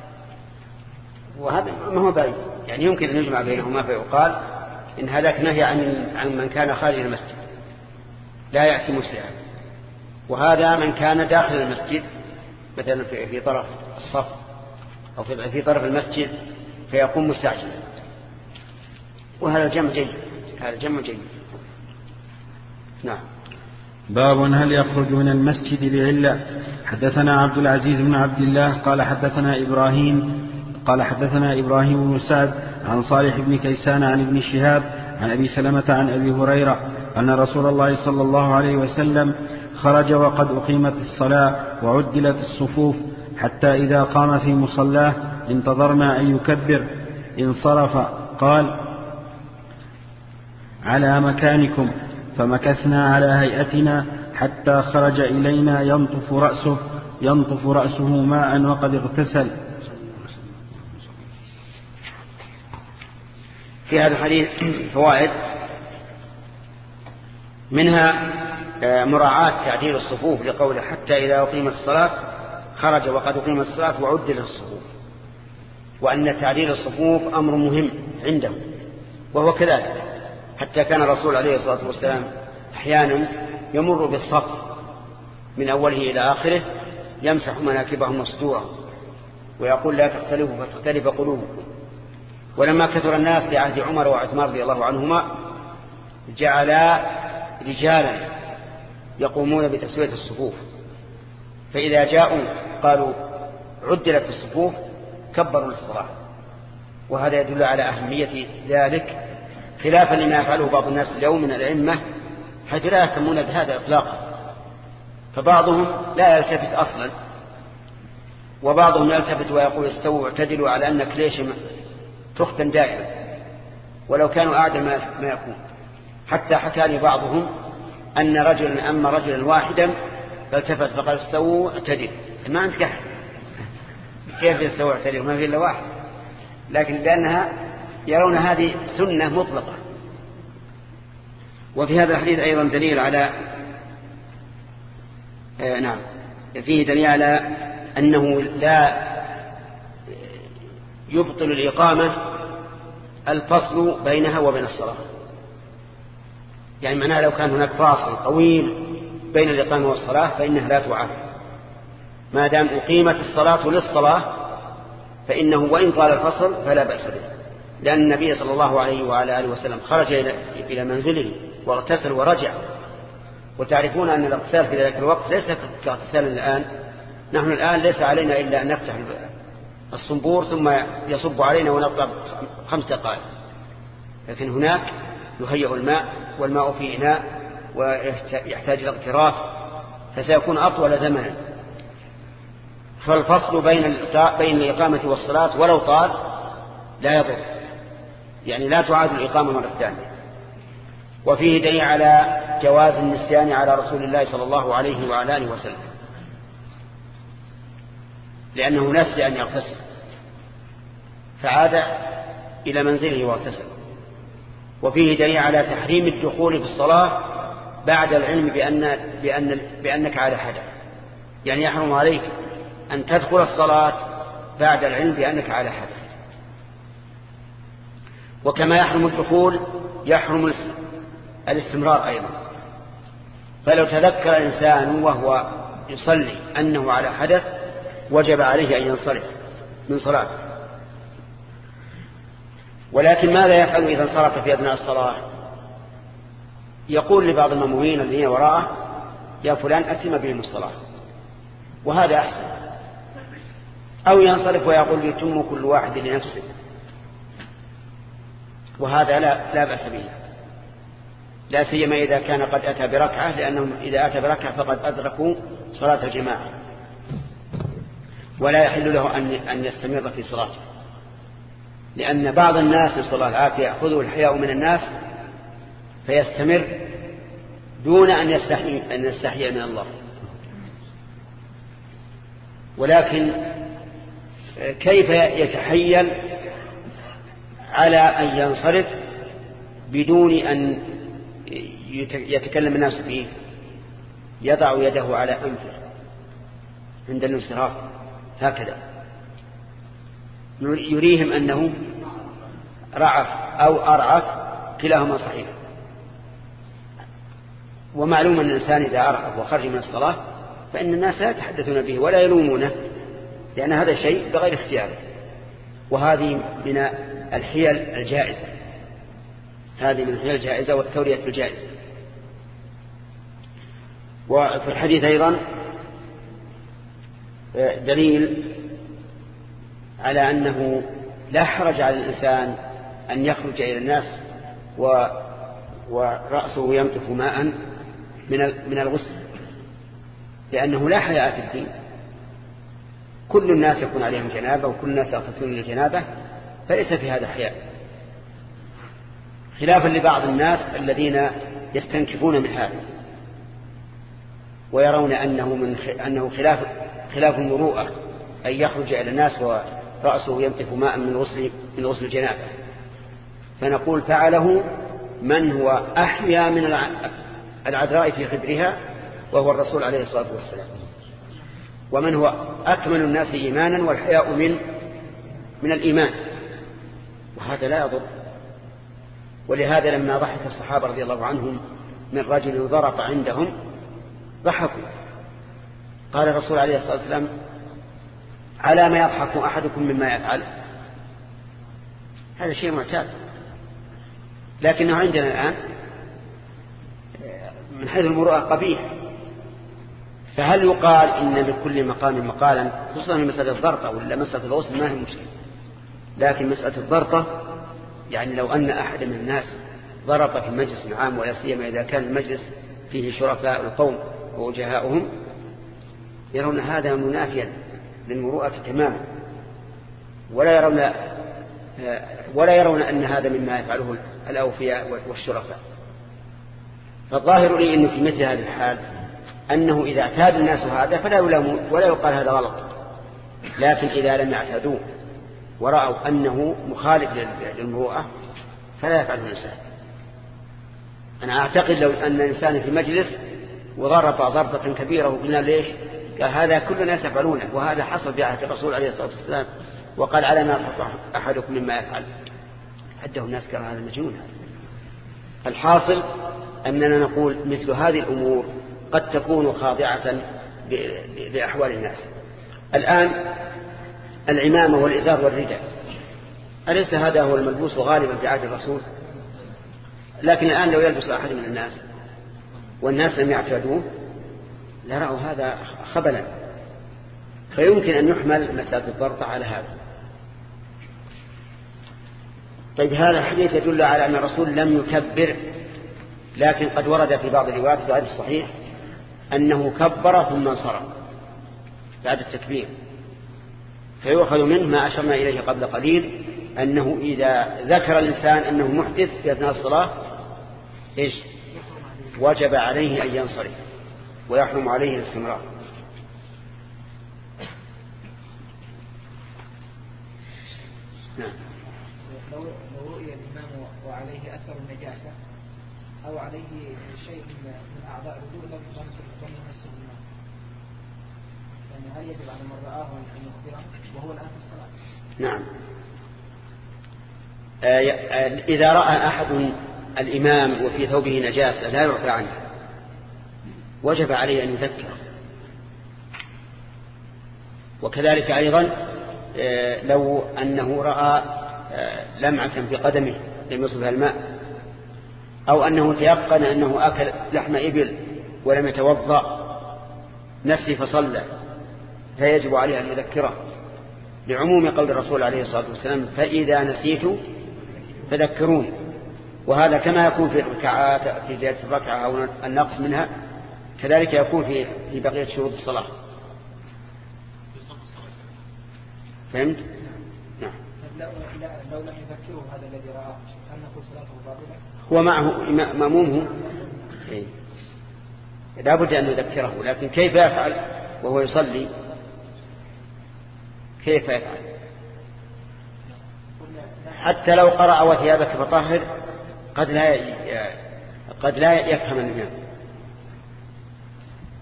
Speaker 1: وهذا ما هو بعيد، يعني يمكن أن يجمع بينهما فيقال إن هذاك نهي عن عن من كان خارج المسجد لا يأتي مسرعا، وهذا من كان داخل المسجد مثلا في, في طرف الصف أو في, في طرف المسجد فيقوم مستعجلا، وهذا الجمع جيد، هذا الجمع جيد. نعم.
Speaker 2: باب هل يخرج من المسجد بعلة. حدثنا عبد العزيز بن عبد الله قال حدثنا إبراهيم قال حدثنا إبراهيم بن سعد عن صالح بن كيسان عن ابن شهاب عن أبي سلمة عن أبي هريرة أن رسول الله صلى الله عليه وسلم خرج وقد أقيمت الصلاة وعدلت الصفوف حتى إذا قام في مصلاه انتظرنا أن يكبر انصرف قال على مكانكم، فمكثنا على هيئتنا حتى خرج إلينا ينطف رأسه ينطف رأسه ماء وقد اغتسل.
Speaker 1: في هذا الحديث فوائد، منها مراعاة تعديل الصفوف لقوله حتى إذا أقيمت الصلاة خرج وقد أقيمت الصلاة وعدل الصفوف، وأن تعديل الصفوف أمر مهم عنده، وهو كذلك، حتى كان الرسول عليه الصلاة والسلام أحيانا يمر بالصف من أوله إلى آخره يمسح مناكبهم وصدورهم ويقول لا تختلفوا فتختلف قلوبكم. ولما كثر الناس بعهد عمر وعثمان رضي الله عنهما جعلا رجالا يقومون بتسوية الصفوف، فإذا جاءوا قالوا عدلت الصفوف كبروا للصلاة، وهذا يدل على أهمية ذلك خلافا لما يفعله بعض الناس اليوم من الأئمة حيث لا يهتمون بهذا إطلاقا، فبعضهم لا يلتفت أصلا، وبعضهم يلتفت ويقول استووا واعتدلوا على أنك ليش تختن دائما، ولو كانوا أعدل ما يكون. حتى حكى لي بعضهم أن رجلا أما رجلا واحدا فالتفت فقال استووا اعتدلوا، ما عندك أحد كيف يستووا اعتدلوا ما في إلا واحد، لكن لأنها يرون هذه سنة مطلقة. وفي هذا الحديث أيضا دليل على آه نعم فيه دليل على أنه لا يبطل الإقامة الفصل بينها وبين الصلاة، يعني معناها لو كان هناك فاصل طويل بين الإقامة والصلاة فإنها لا تعاد، ما دام أقيمت الصلاة للصلاة فإنه وإن طال الفصل فلا بأس به، لأن النبي صلى الله عليه وعلى آله وسلم خرج إلى منزله واغتسل ورجع، وتعرفون أن الاغتسال في ذلك الوقت ليس كاغتسال الآن. نحن الآن ليس علينا إلا أن نفتح الصنبور ثم يصب علينا ونطلب خمس دقائق، لكن هناك يهيئ الماء والماء في إناء ويحتاج إلى اغتراف، فسيكون أطول زمنا. فالفصل بين بين الإقامة والصلاة ولو طال لا يضر، يعني لا تعاد الإقامة مرة ثانية. وفيه دليل على جواز النسيان على رسول الله صلى الله عليه وعلى آله وسلم، لأنه نسي أن يغتسل فعاد إلى منزله واغتسل. وفيه دليل على تحريم الدخول في الصلاة بعد العلم بأن بأن بأنك على حدث، يعني يحرم عليك أن تدخل الصلاة بعد العلم بأنك على حدث. وكما يحرم الدخول يحرم الاستمرار أيضا، فلو تذكر إنسان وهو يصلي أنه على حدث وجب عليه أن ينصرف من صلاته. ولكن ماذا يفعل إذا انصرف في أثناء الصلاة؟ يقول لبعض المأمومين الذين وراءه يا فلان أتم بهم الصلاة، وهذا أحسن. أو ينصرف ويقول يتم كل واحد لنفسه، وهذا لا, لا بأس به، لا سيما إذا كان قد أتى بركعة، لأنهم إذا أتى بركعة فقد أدركوا صلاة الجماعة، ولا يحل له أن يستمر في صلاته، لأن بعض الناس نسأل الله العافية يأخذه الحياء من الناس فيستمر دون أن يستحي أن يستحي من الله. ولكن كيف يتحيل على أن ينصرف بدون أن يتكلم الناس فيه يضع يده على أنفه عند الانصراف هكذا يريهم أنه رعف أو أرعف، كلاهما صحيح. ومعلوم أن الإنسان إذا أرعف وخرج من الصلاة فإن الناس لا يتحدثون به ولا يلومونه، لأن هذا شيء بغير اختياره. وهذه من الحيل الجائزة، هذه من الحيل الجائزة والتورية الجائزة. وفي الحديث أيضا دليل على أنه لا حرج على الإنسان أن يخرج إلى الناس و ورأسه ينطف ماء من من الغسل، لأنه لا حياء في الدين. كل الناس يكون عليهم جنابة وكل الناس يغتسلون للجنابة، فليس في هذا حياء، خلافا لبعض الناس الذين يستنكفون من هذا ويرون أنه من أنه خلاف خلاف المروءة أن يخرج إلى الناس ورأسه ينطف ماء من غسل من غسل الجنابة. فنقول فعله من هو أحيا من العذراء في خدرها وهو الرسول عليه الصلاة والسلام، ومن هو أكمل الناس إيمانا والحياء من من الإيمان، وهذا لا يضر. ولهذا لما ضحك الصحابة رضي الله عنهم من رجل ضرط عندهم ضحكوا، قال الرسول عليه الصلاة والسلام على ما يضحك أحدكم مما يفعل، هذا شيء معتاد. لكنه عندنا الآن من حيث المروءة قبيح. فهل يقال إن لكل مقام مقالا، خصوصا في مسألة الضرطة ولا مسألة الغسل ما هي مشكلة، لكن مسألة الضرطة يعني لو أن أحد من الناس ضرط في مجلس عام، ولا سيما إذا كان المجلس فيه شرفاء القوم ووجهاؤهم، يرون هذا منافيا للمروءة تماما، ولا يرون ولا يرون أن هذا مما يفعله الأوفياء والشرفاء. فالظاهر لي أنه في مثل هذه الحال أنه إذا اعتاد الناس هذا فلا يلامون ولا يقال هذا غلط، لكن إذا لم يعتادوه ورأوا أنه مخالف للمروءة فلا يفعله الإنسان. أنا أعتقد لو أن الإنسان في مجلس وضرط ضربة كبيرة وقلنا ليش، قال هذا كل الناس يفعلونه، وهذا حصل بعهد الرسول عليه الصلاة والسلام، وقال على ما يضحك أحدكم مما يفعل، حده الناس كان هذا مجنون. الحاصل أننا نقول مثل هذه الأمور قد تكون خاضعة لأحوال الناس. الآن العمامة والإزار والرداء، أليس هذا هو الملبوس غالبا في عهد الرسول؟ لكن الآن لو يلبس أحد من الناس والناس لم يعتادوه لرأوا هذا خبلا، فيمكن أن يحمل مسألة الضرطة على هذا. طيب هذا الحديث يدل على أن الرسول لم يكبر، لكن قد ورد في بعض الروايات في الحديث الصحيح أنه كبر ثم انصرف بعد التكبير. فيؤخذ منه ما أشرنا إليه قبل قليل، أنه إذا ذكر الإنسان أنه محدث في أثناء الصلاة إيش وجب عليه أن ينصرف ويحرم عليه الاستمرار. نعم.
Speaker 5: لو رؤي الإمام وعليه أثر النجاسة أو عليه شيء من أعضاء الوضوء لم يمسه الماء، يعني هل يجب على من رآه أن يخبره وهو الآن في الصلاة؟
Speaker 1: نعم. إذا رأى أحد الإمام وفي ثوبه نجاسة لا يعفى عنه وجب عليه أن يذكره. وكذلك أيضا لو أنه رأى لمعة في قدمه لم يصبها الماء، أو أنه تيقن أنه أكل لحم إبل ولم يتوضأ نسي فصلى، فيجب عليه أن يذكره لعموم قول الرسول عليه الصلاة والسلام فإذا نسيت فذكرون. وهذا كما يكون في الركعات في زيادة الركعة أو النقص منها كذلك يكون في في بقية شروط الصلاة. فهمت؟ نعم.
Speaker 5: لو لم يذكره هذا الذي رآه هل نقول صلاته باطلة؟
Speaker 1: هو معه مأمومه لا بد أن يذكره، لكن كيف يفعل وهو يصلي؟ كيف يفعل؟ حتى لو قرأ وثيابك فطهر قد لا قد لا يفهم الإمام.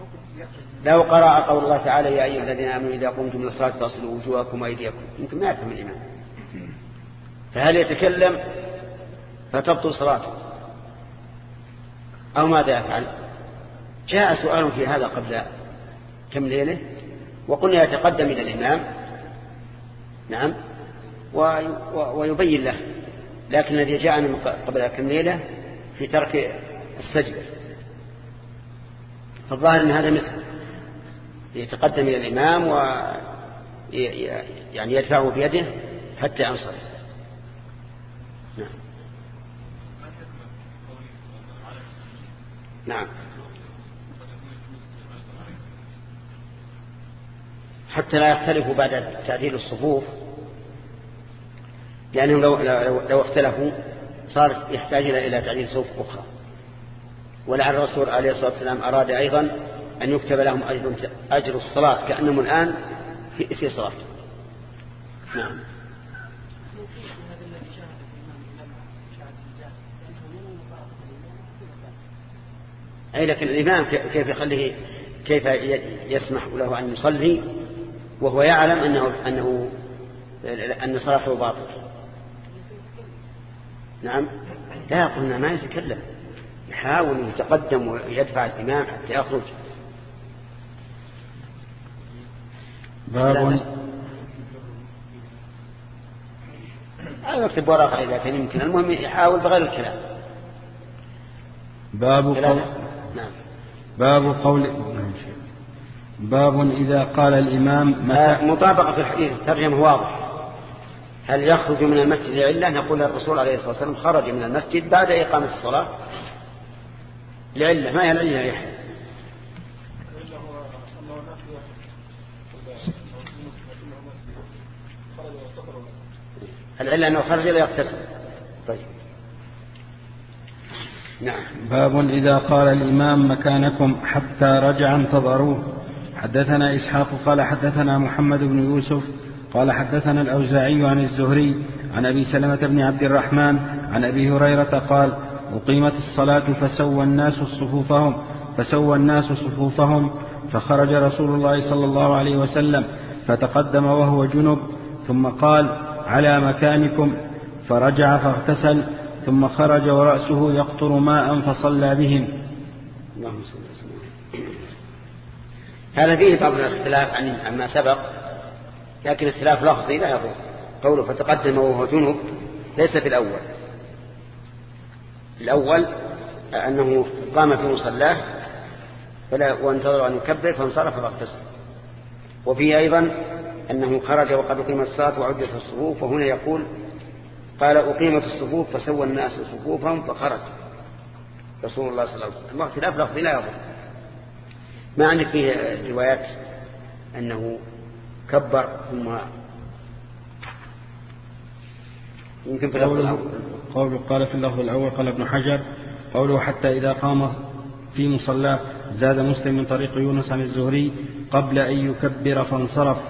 Speaker 1: لو قرأ قول الله تعالى يا أيها الذين آمنوا إذا قمتم إلى الصلاة فاغسلوا وجوهكم وأيديكم يمكن ما يفهم الإمام، فهل يتكلم فتبطل صلاته أو ماذا يفعل؟ جاء سؤال في هذا قبل كم ليلة وقلنا يتقدم إلى الإمام نعم ويبين له، لكن الذي جاءنا قبل كم ليلة في ترك السجد، فالظاهر أن هذا مثل يتقدم إلى الإمام و يعني يدفعه بيده حتى ينصرف. نعم نعم حتى لا يختلفوا بعد تعديل الصفوف، لأنهم لو, لو اختلفوا صار يحتاج إلى تعديل صفوف أخرى. ولعل الرسول عليه الصلاة والسلام أراد أيضا أن يكتب لهم أجر, أجر الصلاة كأنهم الآن في, في صلاة. نعم أي لكن الإمام كيف يخليه كيف يسمح له أن يصلي وهو يعلم أنه, أنه أن صلاته باطل؟ نعم لا قلنا ما يتكلم، يحاول يتقدم ويدفع الإمام حتى يخرج.
Speaker 2: باب
Speaker 1: أنا أكتب ورقة إذا كان يمكن، المهم يحاول بغير الكلام.
Speaker 2: باب قول
Speaker 1: نعم
Speaker 2: باب قول باب إذا قال الإمام
Speaker 1: متى مطابقة الحديث الترجمة واضح. هل يخرج من المسجد لعلة؟ نقول الرسول عليه الصلاة والسلام خرج من المسجد بعد إقامة الصلاة لعلة، ما هي العلة يا يحيى؟ العلة أنه خرج ليغتسل. طيب نعم.
Speaker 2: باب إذا قال الإمام مكانكم حتى رجع انتظروه. حدثنا إسحاق قال حدثنا محمد بن يوسف قال حدثنا الأوزاعي عن الزهري عن أبي سلمة بن عبد الرحمن عن أبي هريرة قال أقيمت الصلاة فسوى الناس صفوفهم فسوى الناس صفوفهم فخرج رسول الله صلى الله عليه وسلم فتقدم وهو جنب ثم قال على مكانكم فرجع فاغتسل ثم خرج ورأسه يقطر ماء فصلى بهم.
Speaker 1: اللهم صل وسلم. هذا فيه بعض الاختلاف عن عما سبق، لكن اختلاف لفظي لا يضر. قوله فتقدم وهو جنب ليس في الأول. الأول أنه قام في مصلاه فلا وانتظر أن يكبر فانصرف فاغتسل. وفيه أيضا أنه خرج وقد أقيمت الصلاة وعدت الصفوف، وهنا يقول قال أقيمت الصفوف فسوى الناس صفوفهم فخرج رسول الله صلى الله عليه وسلم. اختلاف لفظي لا يضر. ما عندك فيه روايات أنه كبر ثم يمكن في اللفظ الأول.
Speaker 2: قوله قال في اللفظ الأول قال ابن حجر قوله حتى إذا قام في مصلاه زاد مسلم من طريق يونس عن الزهري قبل أن يكبر فانصرف.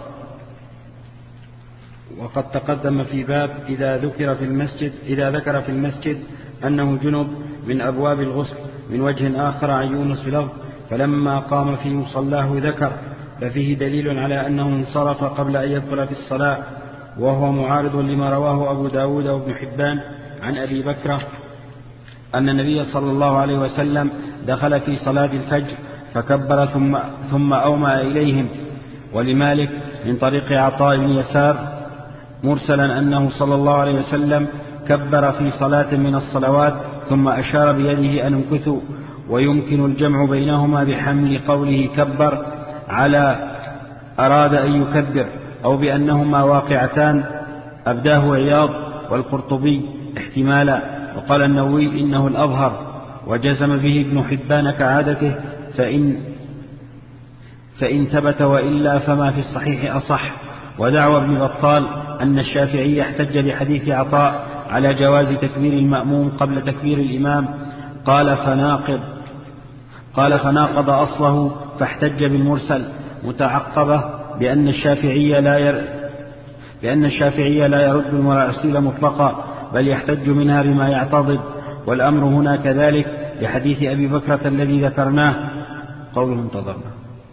Speaker 2: وقد تقدم في باب إذا ذكر في المسجد إذا ذكر في المسجد أنه جنب من أبواب الغسل من وجه آخر عن يونس في لفظ فلما قام في مصلاه ذكر، ففيه دليل على أنه انصرف قبل أن يدخل في الصلاة، وهو معارض لما رواه أبو داود وابن حبان عن أبي بكر أن النبي صلى الله عليه وسلم دخل في صلاة الفجر فكبر ثم, ثم أومأ إليهم. ولمالك من طريق عطاء بن يسار مرسلا أنه صلى الله عليه وسلم كبر في صلاة من الصلوات ثم أشار بيده أن امكثوا، ويمكن الجمع بينهما بحمل قوله كبر على أراد أن يكبر أو بأنهما واقعتان، أبداه عياض والقرطبي احتمالا، وقال النووي إنه الأظهر، وجزم به ابن حبان كعادته فإن, فإن ثبت وإلا فما في الصحيح أصح. ودعوى ابن بطال أن الشافعي يحتج بحديث عطاء على جواز تكبير المأموم قبل تكبير الإمام، قال فناقض قال فناقض أصله فاحتج بالمرسل، متعقبة بأن الشافعي لا ير بأن الشافعي لا يرد المراسيل مطلقا بل يحتج منها بما يعتضد، والأمر هنا كذلك لحديث أبي بكرة الذي ذكرناه. قوله انتظرنا.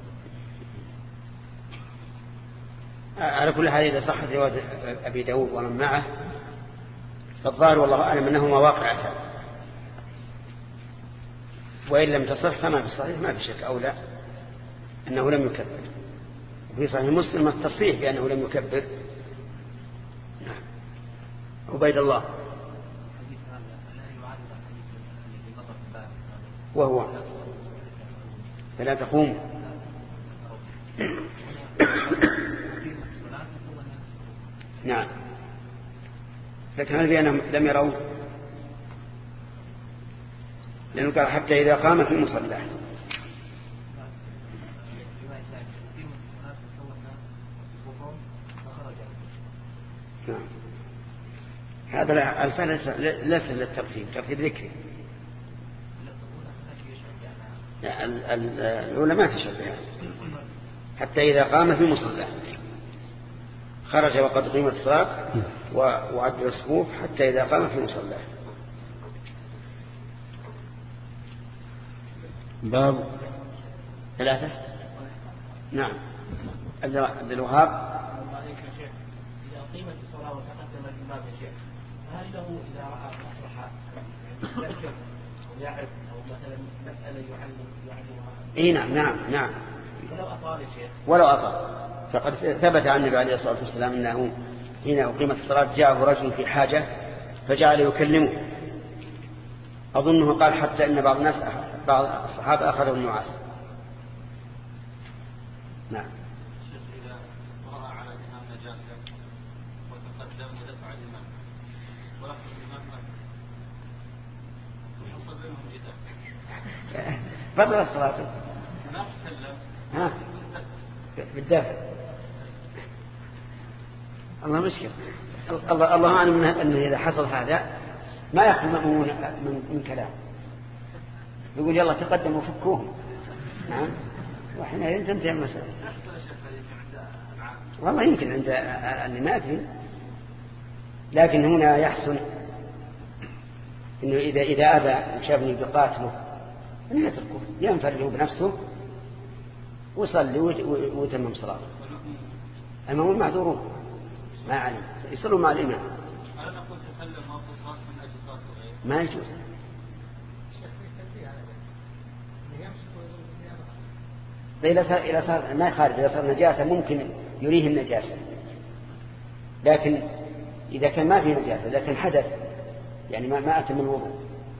Speaker 1: على كل حال إذا صحت رواية أبي داود ومن معه فالظاهر والله أعلم أنهما واقعتان، وإن لم تصح فما في الصحيح ما في شك أولى أنه لم يكبر. في صحيح مسلم التصريح بأنه لم يكبر. عبيد الله وهو فلا تقوم نعم، لكن هل بأنهم لم يروا؟ لأنه قال حتى إذا قام في مصلاه. نعم. هذا الفعل ليس للترتيب، ترتيب ذكري. العلماء تشبه حتى إذا قام في مصلاه خرج وقد قيمت الصلاة وعد الصفوف حتى إذا قام في مصلاه.
Speaker 2: باب
Speaker 1: ثلاثة. نعم. عبد الوهاب
Speaker 3: إذا قيمت الصلاة وتقدم الإمام يا شيخ هل له إذا رأى مصلحة يذكر ويعرف أو مثلا مسألة يعلم يعلمها؟
Speaker 1: إيه نعم نعم نعم.
Speaker 3: ولو أطال يا شيخ
Speaker 1: ولو أطال فقد ثبت عن النبي عليه الصلاة والسلام أنه حين أقيمت الصلاة جاءه رجل في حاجة فجعل يكلمه، أظنه قال حتى أن بعض الناس بعض الصحابة أخذوا النعاس. نعم.
Speaker 3: إذا رأى على الإمام نجاسة وتقدم ودفع الإمام ولكن الإمام وحصل بينهم جدال
Speaker 1: فضل الصلاة
Speaker 3: ما تكلم
Speaker 1: ها بالدافع. الله مشكلة. الله الله أعلم أنه إذا حصل هذا ما يأخذ مأمون من, من كلام، يقول يلا تقدموا فكوهم. نعم. وحين تنتهي المسألة. والله يمكن عند اللي ما أدري، لكن هنا يحسن إنه إذا إذا أبى وشافني بقاتله أن يتركه ينفرده بنفسه وصلي ويتمم صلاته. المأمون معذورون ما علم يصلوا مع الإمام. ما يجوز. إذا صار إذا صار ما خارج إذا صار نجاسة ممكن يريه النجاسة، لكن إذا كان ما فيه نجاسة لكن حدث يعني ما ما أتم الوضوء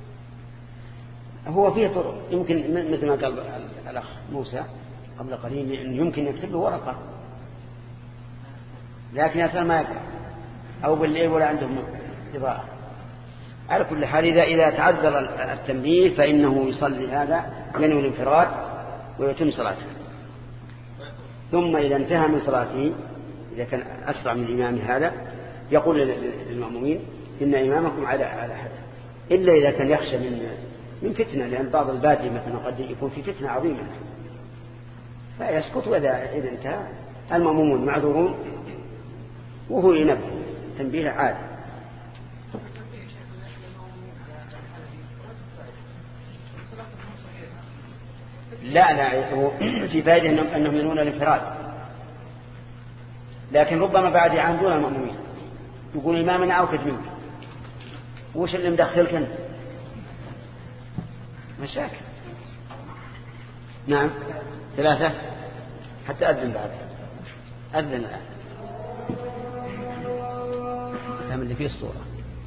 Speaker 1: هو فيه طرق. يمكن مثل ما قال الأخ موسى قبل قليل إنه يمكن يكتب له ورقة، لكن أصلا ما يقرأ أو بالليل ولا عندهم إضاءة. على كل حال إذا إذا تعذر التنبيه فإنه يصلي هذا ينوي الانفراد ويتم صلاته، ثم إذا انتهى من صلاته إذا كان أسرع من الإمام هذا يقول للمأمومين إن إمامكم على على حد، إلا إذا كان يخشى من من فتنة، لأن بعض البادية مثلا قد يكون في فتنة عظيمة فيسكت، وإذا إذا انتهى المأمومون معذورون وهو ينبه تنبيه عادي. لا لا في فائدة أنهم ينون الانفراد، لكن ربما بعد يعاندون المأمومين يقول إمامنا أوكد منك وش اللي مدخلك أنت؟ مشاكل. نعم. ثلاثة حتى أذن بعد أذن الآن فهم اللي فيه الصورة.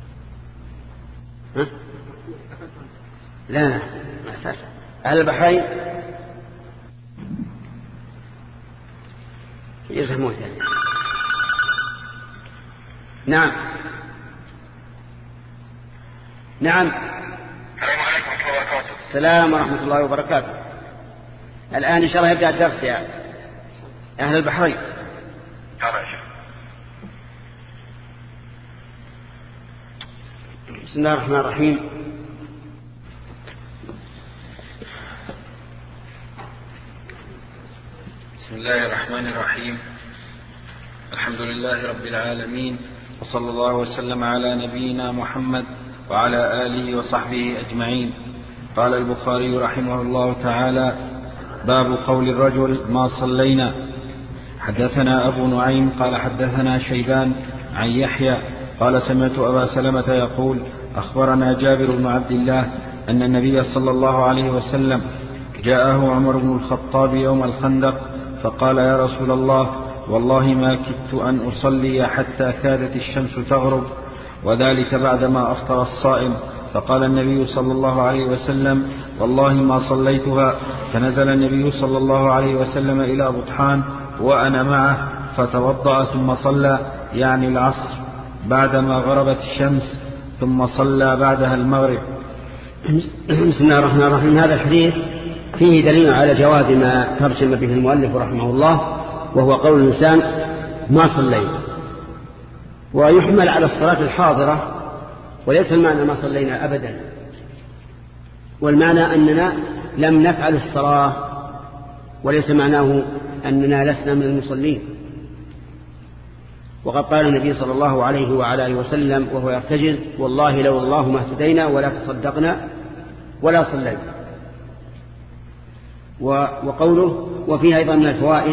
Speaker 1: ها؟ لا لا ما أحتاج. أهل البحرين يفهمون ذلك. نعم نعم.
Speaker 4: السلام عليكم ورحمة الله وبركاته.
Speaker 1: السلام ورحمة الله وبركاته. الآن إن شاء الله يبدأ الدرس يا أهل البحرين. بسم الله الرحمن الرحيم.
Speaker 2: بسم الله الرحمن الرحيم. الحمد لله رب العالمين، وصلى الله وسلم على نبينا محمد وعلى آله وصحبه أجمعين. قال البخاري رحمه الله تعالى: باب قول الرجل ما صلينا. حدثنا أبو نعيم قال حدثنا شيبان عن يحيى قال سمعت أبا سلمة يقول أخبرنا جابر بن عبد الله أن النبي صلى الله عليه وسلم جاءه عمر بن الخطاب يوم الخندق فقال يا رسول الله والله ما كدت أن أصلي حتى كادت الشمس تغرب وذلك بعدما أفطر الصائم. فقال النبي صلى الله عليه وسلم والله ما صليتها. فنزل النبي صلى الله عليه وسلم إلى بطحان وأنا معه فتوضأ ثم صلى يعني العصر بعدما غربت الشمس ثم صلى بعدها المغرب.
Speaker 1: بسم الله الرحمن الرحيم. هذا الحديث فيه دليل على جواز ما ترجم به المؤلف رحمه الله وهو قول الإنسان ما صليت، ويحمل على الصلاة الحاضرة وليس المعنى ما صلينا أبدا، والمعنى أننا لم نفعل الصلاة وليس معناه أننا لسنا من المصلين. وقد قال النبي صلى الله عليه وعلى آله وسلم وهو يرتجز والله لو الله ما اهتدينا ولا تصدقنا ولا صلينا. وقوله وفيها أيضا من الفوائد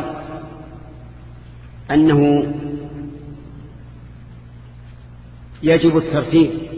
Speaker 1: أنه يجب الترتيب